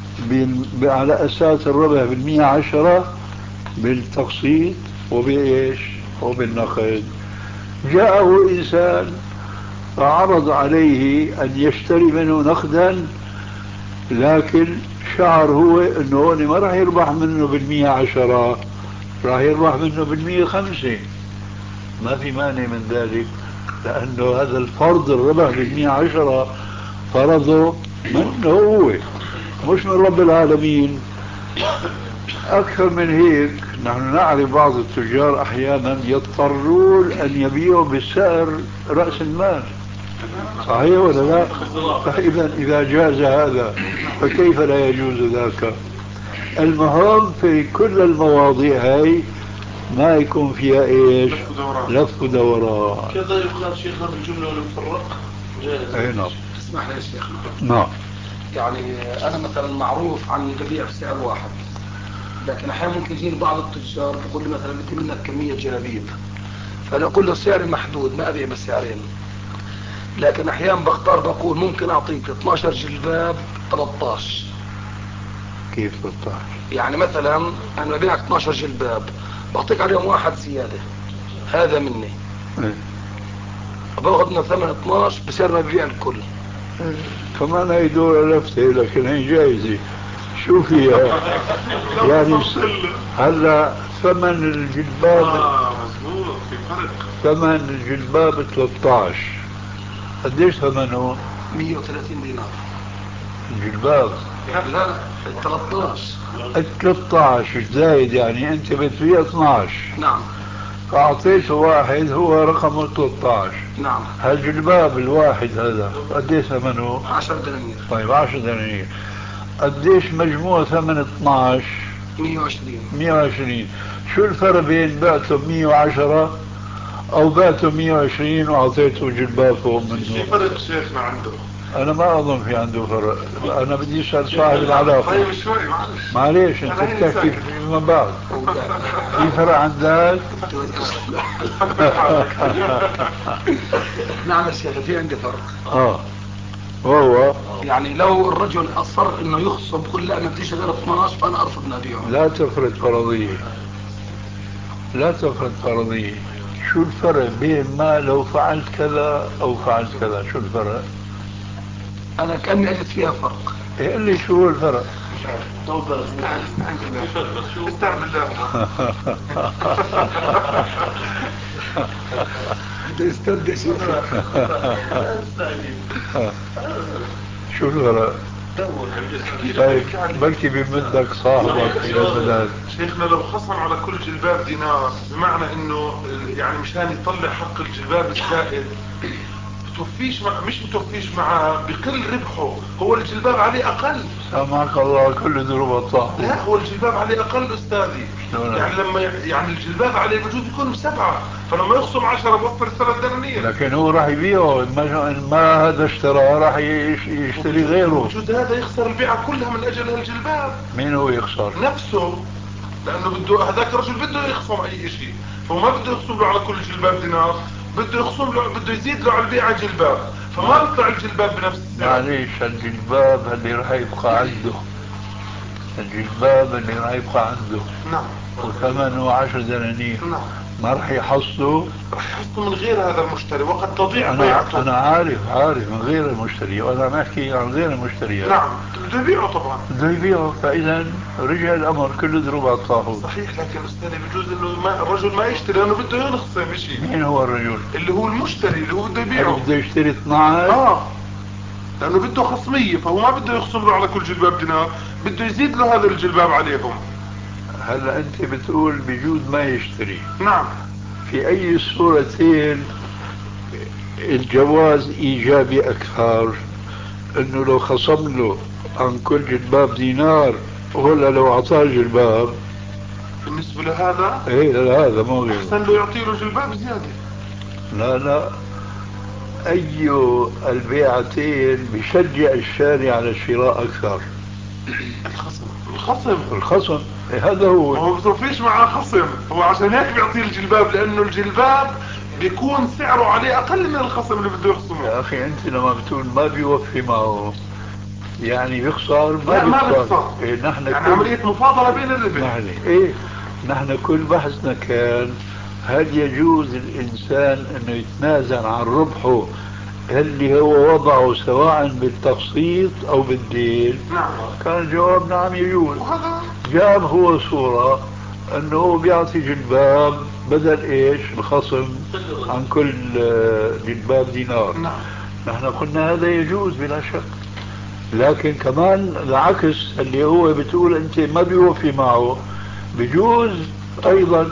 على أساس الربح 110 بالتقسيط، وبإيش؟ وبالنقد. جاءه إنسان قال له أنا بدي أبيع لك 110 وبالتقسيط، وبالنقد. 110 وبالتقسيط، وبالنقد. 110 وبالتقسيط، وبالنقد. 110 وبالتقسيط، وبالنقد. جاءه إنسان فعرض عليه أن يشتري منه نقدا، لكن شعر هو أنه هون ما راح يربح منه بالمية 10، راح يربح منه بالمية 5. ما في مانع من ذلك، لأنه هذا الفرض الربح بالمية 10 فرضه منه هو، مش من رب العالمين. أكثر من هيك، نحن نعرف بعض التجار أحيانا يضطرون أن يبيعوا بالسعر رأس المال، صحيح ولا لا؟ إذا جاز هذا فكيف لا يجوز ذاك؟ المهم في كل المواضيع هاي ما يكون فيها ايش؟ لف ودوران. كذا يقال شيخنا بالجملة والمفرق جائز. اي نعم. تسمح لي يا شيخنا؟ نعم. يعني انا مثلا معروف عني ببيع بسعر واحد، لكن احيانا ممكن يجيني بعض التجار بيقول لي مثلا بدي منك كمية جلابيب، فانا اقول له سعري محدود ما ابيع بسعرين، لكن احيانا بختار بقول ممكن اعطيك 12 جلباب 13. كيف 13؟ يعني مثلا انا ببيعك 12 جلباب بعطيك عليهم واحد زيادة، هذا مني. باخذ من ثمن 12 بسعر ما ببيع الكل. كمان هي دورة لفتة، لكن هي جايزة. شو فيها؟ يعني هلا ثمن الجلباب مظبوط، في فرق. ثمن الجلباب 13 قديش ثمنه؟ 130 دينار الجلباب. لا 13. 13 زايد، يعني انت بتبيع 12. نعم. فأعطيته واحد هو رقمه 13. نعم. هالجلباب الواحد هذا قديش ثمنه؟ 10 دنانير. طيب 10 دنانير. قديش مجموع ثمن 12؟ 120. 120. شو الفرق بين بعته 110 او بعته 120 واعطيته جلباب فوق منه؟ في فرق شيخنا عنده. انا ما اظن في عنده فرق، انا بدي اسال صاحب العلاقه. طيب شوي معليش انت بتحكي فيما بعد. في فرق عندك؟ نعم يا شيخ في عندي فرق. وهو يعني لو الرجل اصر انه يخصم بقول لا ما بديش غير 12 فانا ارفض ان ابيعه. لا تفرض فرضيه، لا تفرض فرضيه. شو الفرق بين ما لو فعلت كذا او فعلت كذا؟ شو الفرق؟ انا كاني اجد فيها فرق. قل لي شو هو الفرق؟ استعمل الله. بده يسترد شيء. شو الفرق؟ طيب بلكي بمدك صاحبك في البلد. شيخنا لو خصم على كل جلباب دينار، بمعنى انه يعني مشان يطلع حق الجلباب الزائد مش متوفيش معاه، بقل ربحه. هو الجلباب عليه اقل. سامحك الله، كل ذنوب الطاعة. لا هو الجلباب عليه اقل استاذي. يعني لما يعني الجلباب عليه بجوز يكون ب7، فلما يخصم 10 بوفر 3 دنانير. لكن هو راح يبيعه، ما هذا اشتراه راح يشتري غيره. بجوز هذا يخسر البيعة كلها من اجل هالجلباب. مين هو يخسر؟ نفسه، لانه بده هذاك الرجل بده يخصم اي شيء، فهو ما بده يخصم له على كل جلباب دينار، بده يخصم له، بده يزيد له على البيعة جلباب، فما بيطلع الجلباب بنفس السعر. معليش الجلباب اللي راح يبقى عنده، الجلباب اللي راح يبقى عنده نعم وثمنه 10 دنانير، نعم، ما راح يحصله؟ راح يحصله من غير هذا المشتري وقد تضيع بيعته. انا عارف من غير المشتري، وانا ما احكي عن غير المشتري. نعم بده يبيعه طبعا، بده يبيعه، فاذا رجع الامر كله ضرب على الطاحون. صحيح. لكن استاذي بجوز انه الرجل ما يشتري لانه بده ينخصم شيء. مين هو الرجل؟ اللي هو المشتري اللي هو بده يبيعه. بده يشتري 12. لانه بده خصمية، فهو ما بده يخصم له على كل جلباب دينار، بده يزيد له هذا الجلباب عليهم. هلا انت بتقول بجوز ما يشتري. نعم. في اي صورتين الجواز ايجابي اكثر؟ انه لو خصم له عن كل جلباب دينار، ولا لو اعطاه جلباب؟ بالنسبة لهذا ايه لهذا مو غير. احسن له يعطي له جلباب زيادة. لا اي البيعتين بشجع الشاري على الشراء اكثر؟ الخصم هذا هو بتوفيش معاه خصم، هو عشان هيك بيعطيه الجلباب، لانه الجلباب بيكون سعره عليه اقل من الخصم اللي بده يخصمه. يا اخي انت لما بتقول ما بيوفي معه يعني بيخسر؟ ما بيخسر. إيه نحن يعني عملية مفاضلة بين الربح. نحن كل بحثنا كان هل يجوز الانسان انه يتنازل عن ربحه اللي هو وضعه سواء بالتقسيط أو بالدين نعم. كان الجواب نعم يجوز. وهذا جاب هو صورة أنه هو بيعطي جلباب بدل إيش الخصم عن كل جلباب دينار. نعم. نحن قلنا هذا يجوز بلا شك، لكن كمان العكس اللي هو بتقول أنت ما بيوفي معه بجوز أيضا.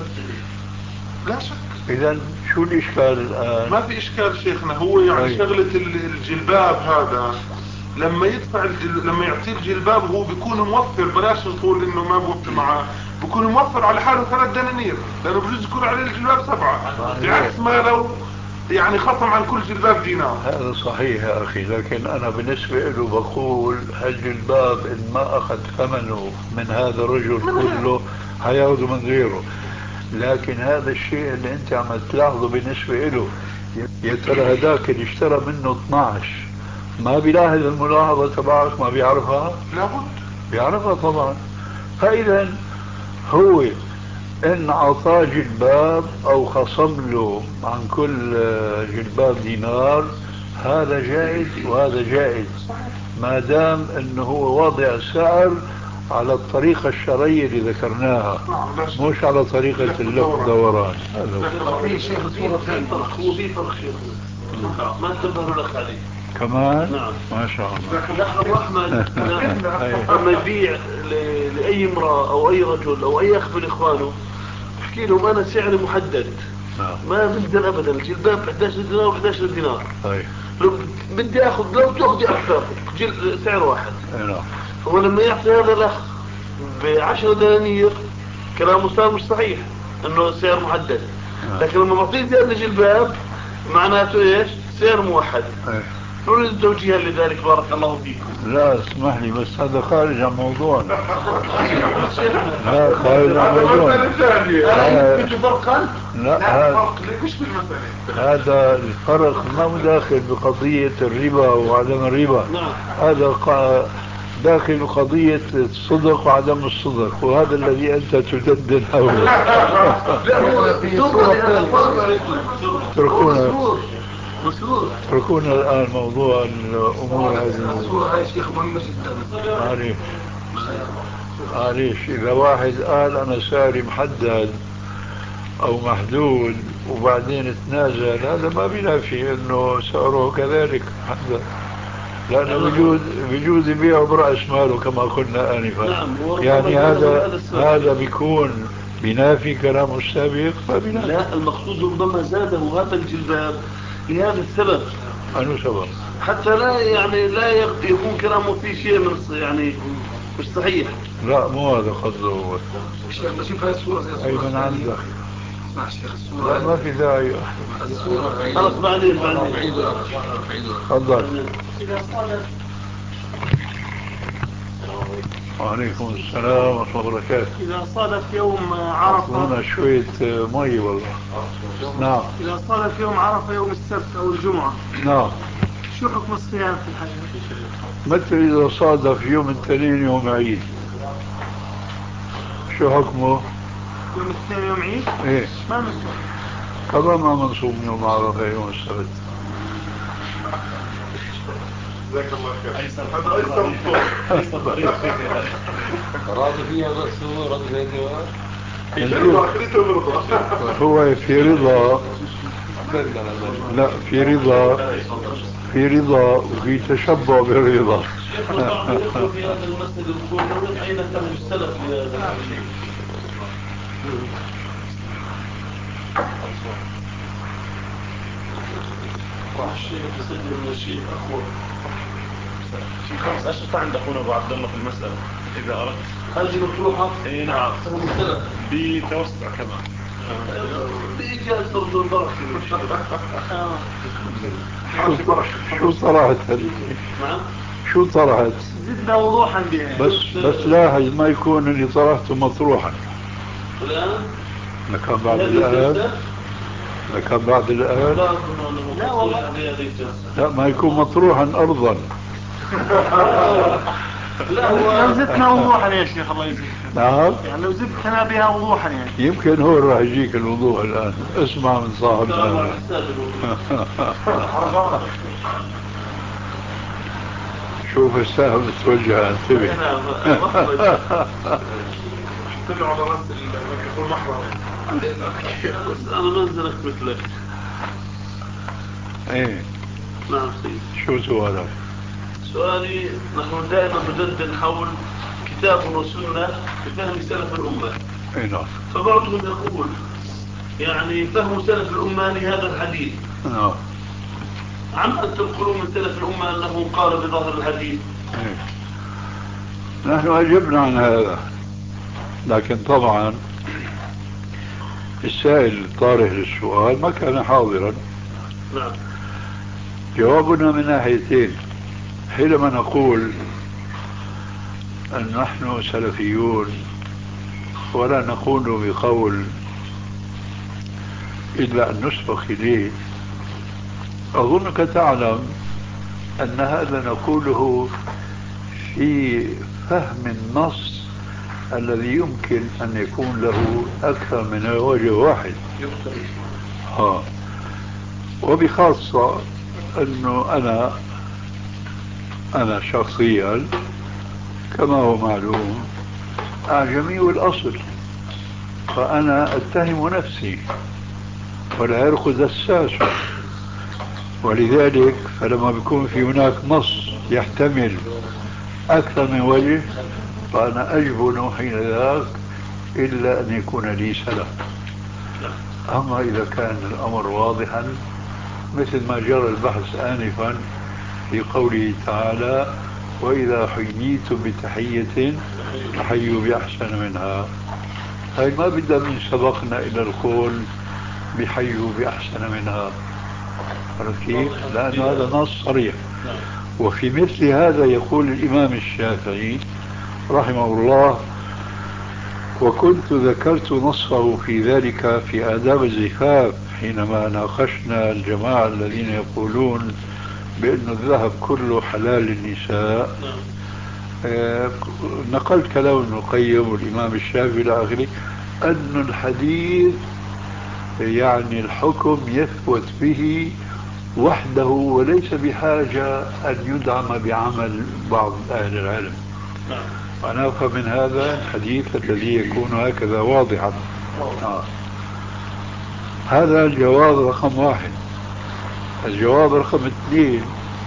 لا شك. إذا شو الإشكال الآن؟ ما في إشكال شيخنا، هو يعني أي. شغلة الجلباب هذا لما يدفع لما يعطيه الجلباب هو بيكون موفر، بلاش نقول انه ما بوفر معاه، بيكون موفر على حاله 3 دنانير، لانه بجوز يكون عليه الجلباب 7 بعكس ما لو يعني خصم عن كل جلباب دينار. هذا صحيح يا أخي، لكن أنا بالنسبة له بقول هالجلباب إن ما أخذ ثمنه من هذا الرجل كله حياخذه من غيره. لكن هذا الشيء اللي أنت عم تلاحظه بالنسبة له، يا ترى هذاك اللي اشترى منه 12 ما بيلاحظ الملاحظة تبعك؟ ما بيعرفها؟ لابد بيعرفها طبعا. فإذا هو إن أعطاه جلباب أو خصم له عن كل جلباب دينار هذا جائز وهذا جائز، ما دام إنه هو واضع سعر على الطريقة الشرعية اللي ذكرناها، مش على طريقة اللف دوران. في شيخ الصورة ثانية هو في فرق شيخ ما انتبهوا لك عليه كمان. نعم. ما شاء الله. لا أبو أحمد لما يبيع لأي امرأة أو أي رجل أو أي أخ من إخوانه احكي لهم أنا سعر محدد ما بدي أبدا الجلباب 11 دينار و 11 دينار. لو بدي أخذ لو تأخذي أكثر سعر واحد. هو لما يعطي هذا الأخ ب10 دنانير كلامه صار مش صحيح إنه سعر محدد، لكن لما بعطيه زيادة جلباب معناته إيش؟ سعر موحد. نريد توجيها لذلك بارك الله فيكم. لا اسمح لي بس هذا خارج عن موضوعنا. لا خارج عن موضوعنا. لا مش بالمسألة. هذا الفرق ما مداخل بقضية الربا وعدم الربا. هذا داخل بقضية الصدق وعدم الصدق، وهذا الذي أنت تجدد حوله. تركونا الآن موضوع الأمور هذه. الصورة هاي شيخ مهمة جدا. معليش إذا واحد قال أنا سعري محدد أو محدود وبعدين تنازل، هذا ما بينافي إنه سعره كذلك محدد، لأنه بجوز يبيعه برأس ماله كما قلنا آنفا. يعني هذا بيكون بينافي كلامه السابق. لا المقصود ربما زاده هذا الجلباب لهذا السبب. أنه سبب حتى لا يكون كلامه فيه شيء من يعني مش صحيح. لا مو هذا قصده هو. شوف هاي الصورة زي الصورة أيمن عندك. اسمع شيخ الصورة. لا ما في داعي. الصورة خلص بعدين تفضل. وعليكم السلام ورحمة الله وبركاته. إذا صادف يوم عرفة هنا شوية مي والله. نعم. إذا صادف يوم عرفة يوم السبت أو الجمعة نعم شو حكم الصيام في الحج؟ مثل إذا صادف يوم الاثنين يوم عيد شو حكمه؟ يوم الاثنين يوم عيد؟ إيه ما نصوم. كمان ما منصوم يوم عرفة يوم السبت. جزاك الله خير. راضي فيها بس هو راضي هو في رضا. لا في رضا وفي تشبع بالرضا. في هذا المسجد الكون أين كان السلف لهذا الشيء؟ الشيء يسجل من الشيء أخوة في 5 أشرطة عند أخونا أبو عبد الله في المسألة إذا أردت. هذه مطروحة؟ إيه نعم. بتوسع كمان. بإيجاز طرد البركة. شو طلعت نعم شو طلعت؟ زدنا وضوحا بها. بس لاحظ ما يكون اللي طرحته مطروحا. الآن لكان بعد الآن لا والله لا ما يكون مطروحا أرضا. لو زدنا وضوحا يا شيخ الله يجزيك. نعم. يعني لو زدتنا بها وضوحا يعني. يمكن هو راح يجيك الوضوح الآن. اسمع من صاحبنا. شوف السهم توجه انتبه. طلعوا على راس الميكروفون محرم. انا منزلك مثلك. ايه. نعم سيدي. شو سؤالك؟ سؤالي نحن دائما ندندن حول كتاب وسنة بفهم سلف الأمة. اي نعم. فبعضهم يقول يعني فهم سلف الأمة لهذا الحديث. نعم. عما تنقلون من سلف الأمة أنه قال بظاهر الحديث. إيه. نحن أجبنا عن هذا، لكن طبعا السائل الطارح للسؤال ما كان حاضرا. نعم. جوابنا من ناحيتين. حينما نقول أن نحن سلفيون ولا نقول بقول إلا أن نسبق إليه، أظنك تعلم أن هذا نقوله في فهم النص الذي يمكن أن يكون له أكثر من وجه واحد. وبخاصة أنه أنا شخصيا كما هو معلوم أعجمي الأصل، فأنا أتهم نفسي والعرق دساس، ولذلك فلما بيكون في هناك نص يحتمل أكثر من وجه فأنا أجبن حين ذاك إلا أن يكون لي سلف. أما إذا كان الأمر واضحا مثل ما جرى البحث آنفا في قوله تعالى وإذا حييتم بتحية فحيوا بأحسن منها، هاي ما بدها من سبقنا إلى القول بحيوا بأحسن منها، كيف؟ لأن هذا نص صريح. وفي مثل هذا يقول الإمام الشافعي رحمه الله، وكنت ذكرت نصه في ذلك في آداب الزفاف حينما ناقشنا الجماعة الذين يقولون بأن الذهب كله حلال للنساء. نقلت كلام ابن القيم والإمام الشافعي إلى آخره أن الحديث يعني الحكم يثبت به وحده وليس بحاجة أن يدعم بعمل بعض أهل العلم. أنا أفهم من هذا الحديث الذي يكون هكذا واضحا. هذا الجواب رقم واحد. الجواب رقم اثنين،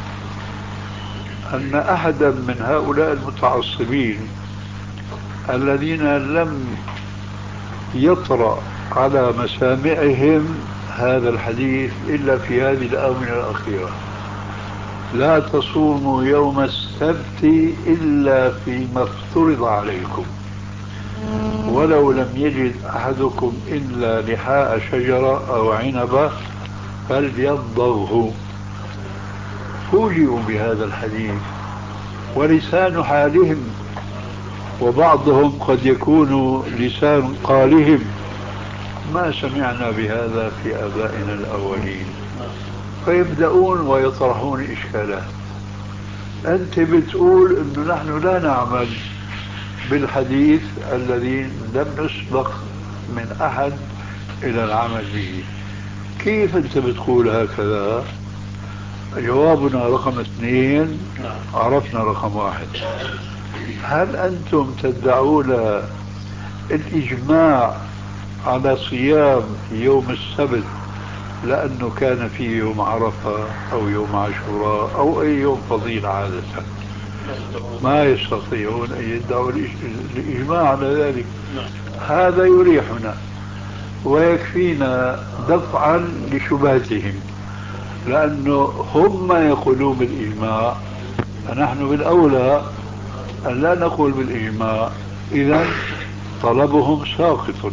أن أحدا من هؤلاء المتعصبين الذين لم يطرأ على مسامعهم هذا الحديث إلا في هذه الآونة الأخيرة، لا تصوموا يوم السبت إلا فيما افترض عليكم ولو لم يجد أحدكم إلا لحاء شجرة أو عنبة فليضغه. فوجئوا بهذا الحديث ولسان حالهم، وبعضهم قد يكون لسان قالهم ما سمعنا بهذا في آبائنا الأولين، فيبدأون ويطرحون إشكالات. أنت بتقول أنه نحن لا نعمل بالحديث الذي لم نسبق من أحد إلى العمل به، كيف أنت بتقول هكذا؟ جوابنا رقم اثنين، عرفنا رقم واحد. هل أنتم تدعون الإجماع على صيام يوم السبت لأنه كان فيه يوم عرفة أو يوم عاشوراء أو أي يوم فضيل عادة؟ ما يستطيعون أن يدعوا الإجماع على ذلك. هذا يريحنا ويكفينا دفعا لشبهتهم، لأنه هم يقولون بالإجماع فنحن بالأولى أن لا نقول بالإجماع، إذن طلبهم ساقط.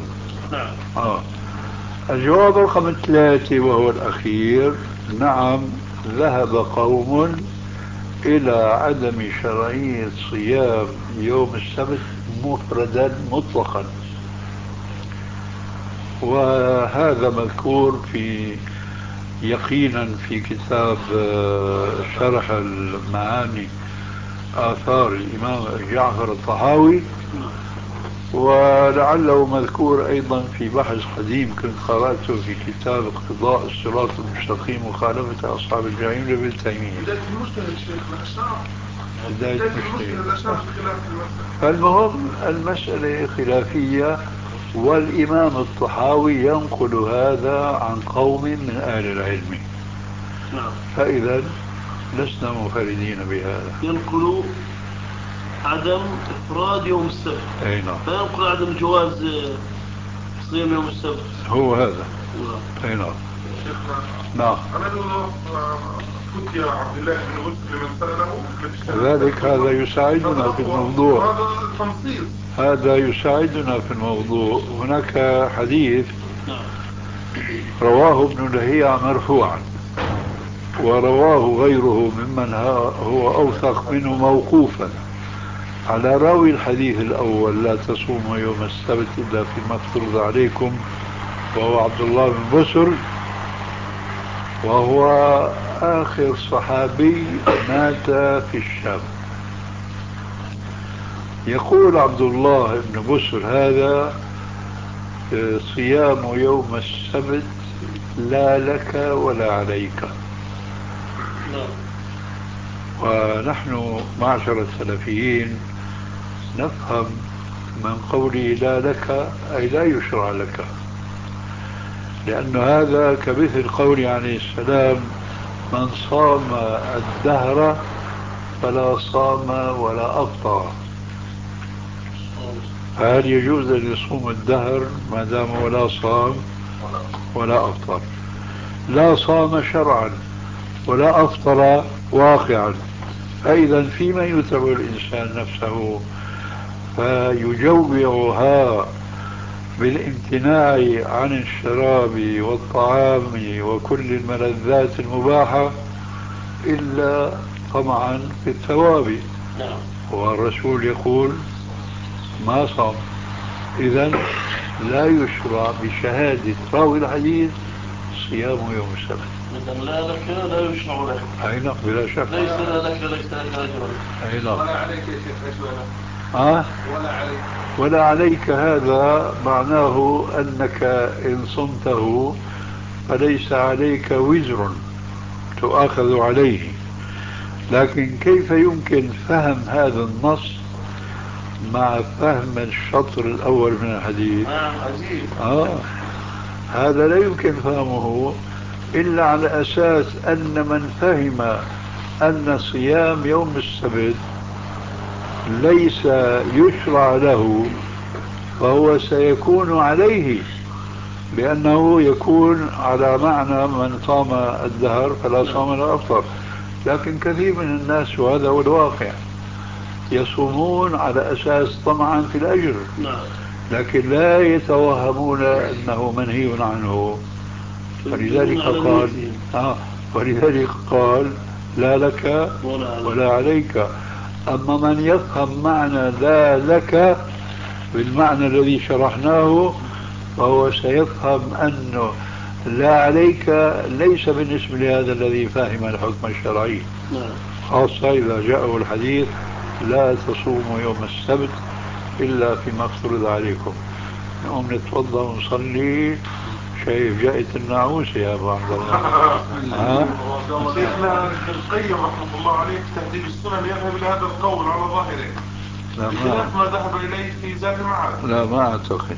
الجواب رقم 3 وهو الأخير، نعم ذهب قوم إلى عدم شرعية صيام يوم السبت مفردا مطلقا، وهذا مذكور في يقينا في كتاب شرح المعاني آثار الإمام جعفر الطحاوي، ولعله مذكور أيضا في بحث قديم كنت قرأته في كتاب اقتضاء الصراط المستقيم مخالفة أصحاب الجحيم لابن تيمية. بداية المجتهد شيخ الأشعار، بداية المجتهد الأشعار في خلاف المسألة. فالمهم المسألة خلافية، والإمام الطحاوي ينقل هذا عن قوم من أهل العلم. نعم. فإذا لسنا منفردين بهذا. ينقل عدم إفراد يوم السبت. أي نعم. فينقل عدم جواز صيام يوم السبت. هو هذا. أي نعم. شيخنا نعم. أنا أقول فتي عبد الله بن مسلم لمن سأله. كذلك هذا يساعدنا في الموضوع. هذا تنصيص. هذا يساعدنا في الموضوع. هناك حديث رواه ابن لهيعة مرفوعا، ورواه غيره ممن هو أوثق منه موقوفا على راوي الحديث الأول: لا تصوموا يوم السبت إلا فيما افترض عليكم، وهو عبد الله بن بسر، وهو آخر صحابي مات في الشام. يقول عبد الله بن بسر هذا: صيام يوم السبت لا لك ولا عليك. ونحن معشر السلفيين نفهم من قوله لا لك أي لا يشرع لك، لأن هذا كمثل قول عليه السلام: من صام الدهر فلا صام ولا أفطر. فهل يجوز أن يصوم الدهر ما دام ولا صام ولا أفطر؟ لا صام شرعا ولا أفطر واقعا. فإذا فيما يتبع الإنسان نفسه فيجوعها بالامتناع عن الشراب والطعام وكل الملذات المباحة إلا طمعا في الثواب. والرسول يقول: ما صام. إذن لا يشرع بشهادة راوي الحديث صيام يوم السبت. إذن لا لك لا يشرع لك. أي نعم بلا شك. ليس لا لك ليس لك أجر. أي نعم. ولا عليك يا شيخ ايش معنى؟ ولا عليك. ولا عليك هذا معناه أنك إن صمته فليس عليك وزر تؤاخذ عليه. لكن كيف يمكن فهم هذا النص مع فهم الشطر الأول من الحديث؟ عجيب. هذا لا يمكن فهمه إلا على أساس أن من فهم أن صيام يوم السبت ليس يشرع له فهو سيكون عليه، لأنه يكون على معنى من صام الدهر فلا صام ولا أفطر. لكن كثير من الناس، وهذا هو الواقع، يصومون على أساس طمعا في الأجر، لكن لا يتوهمون أنه منهي عنه. ولذلك قال لا لك ولا عليك. أما من يفهم معنى لا لك بالمعنى الذي شرحناه فهو سيفهم أنه لا عليك ليس بالنسبة لهذا الذي فهم الحكم الشرعي، خاصة إذا جاءه الحديث: لا تصوموا يوم السبت إلا فيما افترض عليكم. نقوم نتوضأ ونصلي. شايف جاءت النعوسة يا أبو عبد الله. شيخنا ابن القيم رحمه الله عليه في تهذيب السنن يذهب إلى هذا القول على ظاهره بخلاف ما ذهب إليه في زاد المعاد. لا ما أعتقد.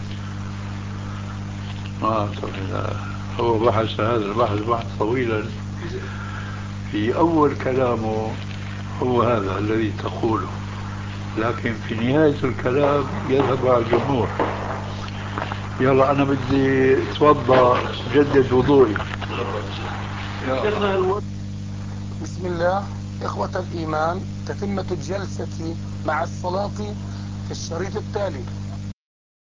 هو بحث هذا البحث طويلا. في أول كلامه هو هذا الذي تقوله، لكن في نهاية الكلام يذهب على الجمهور. يلا أنا بدي أتوضأ جدد وضوئي. بسم الله. إخوة الإيمان، تتمة الجلسة مع الصلاة في الشريط التالي.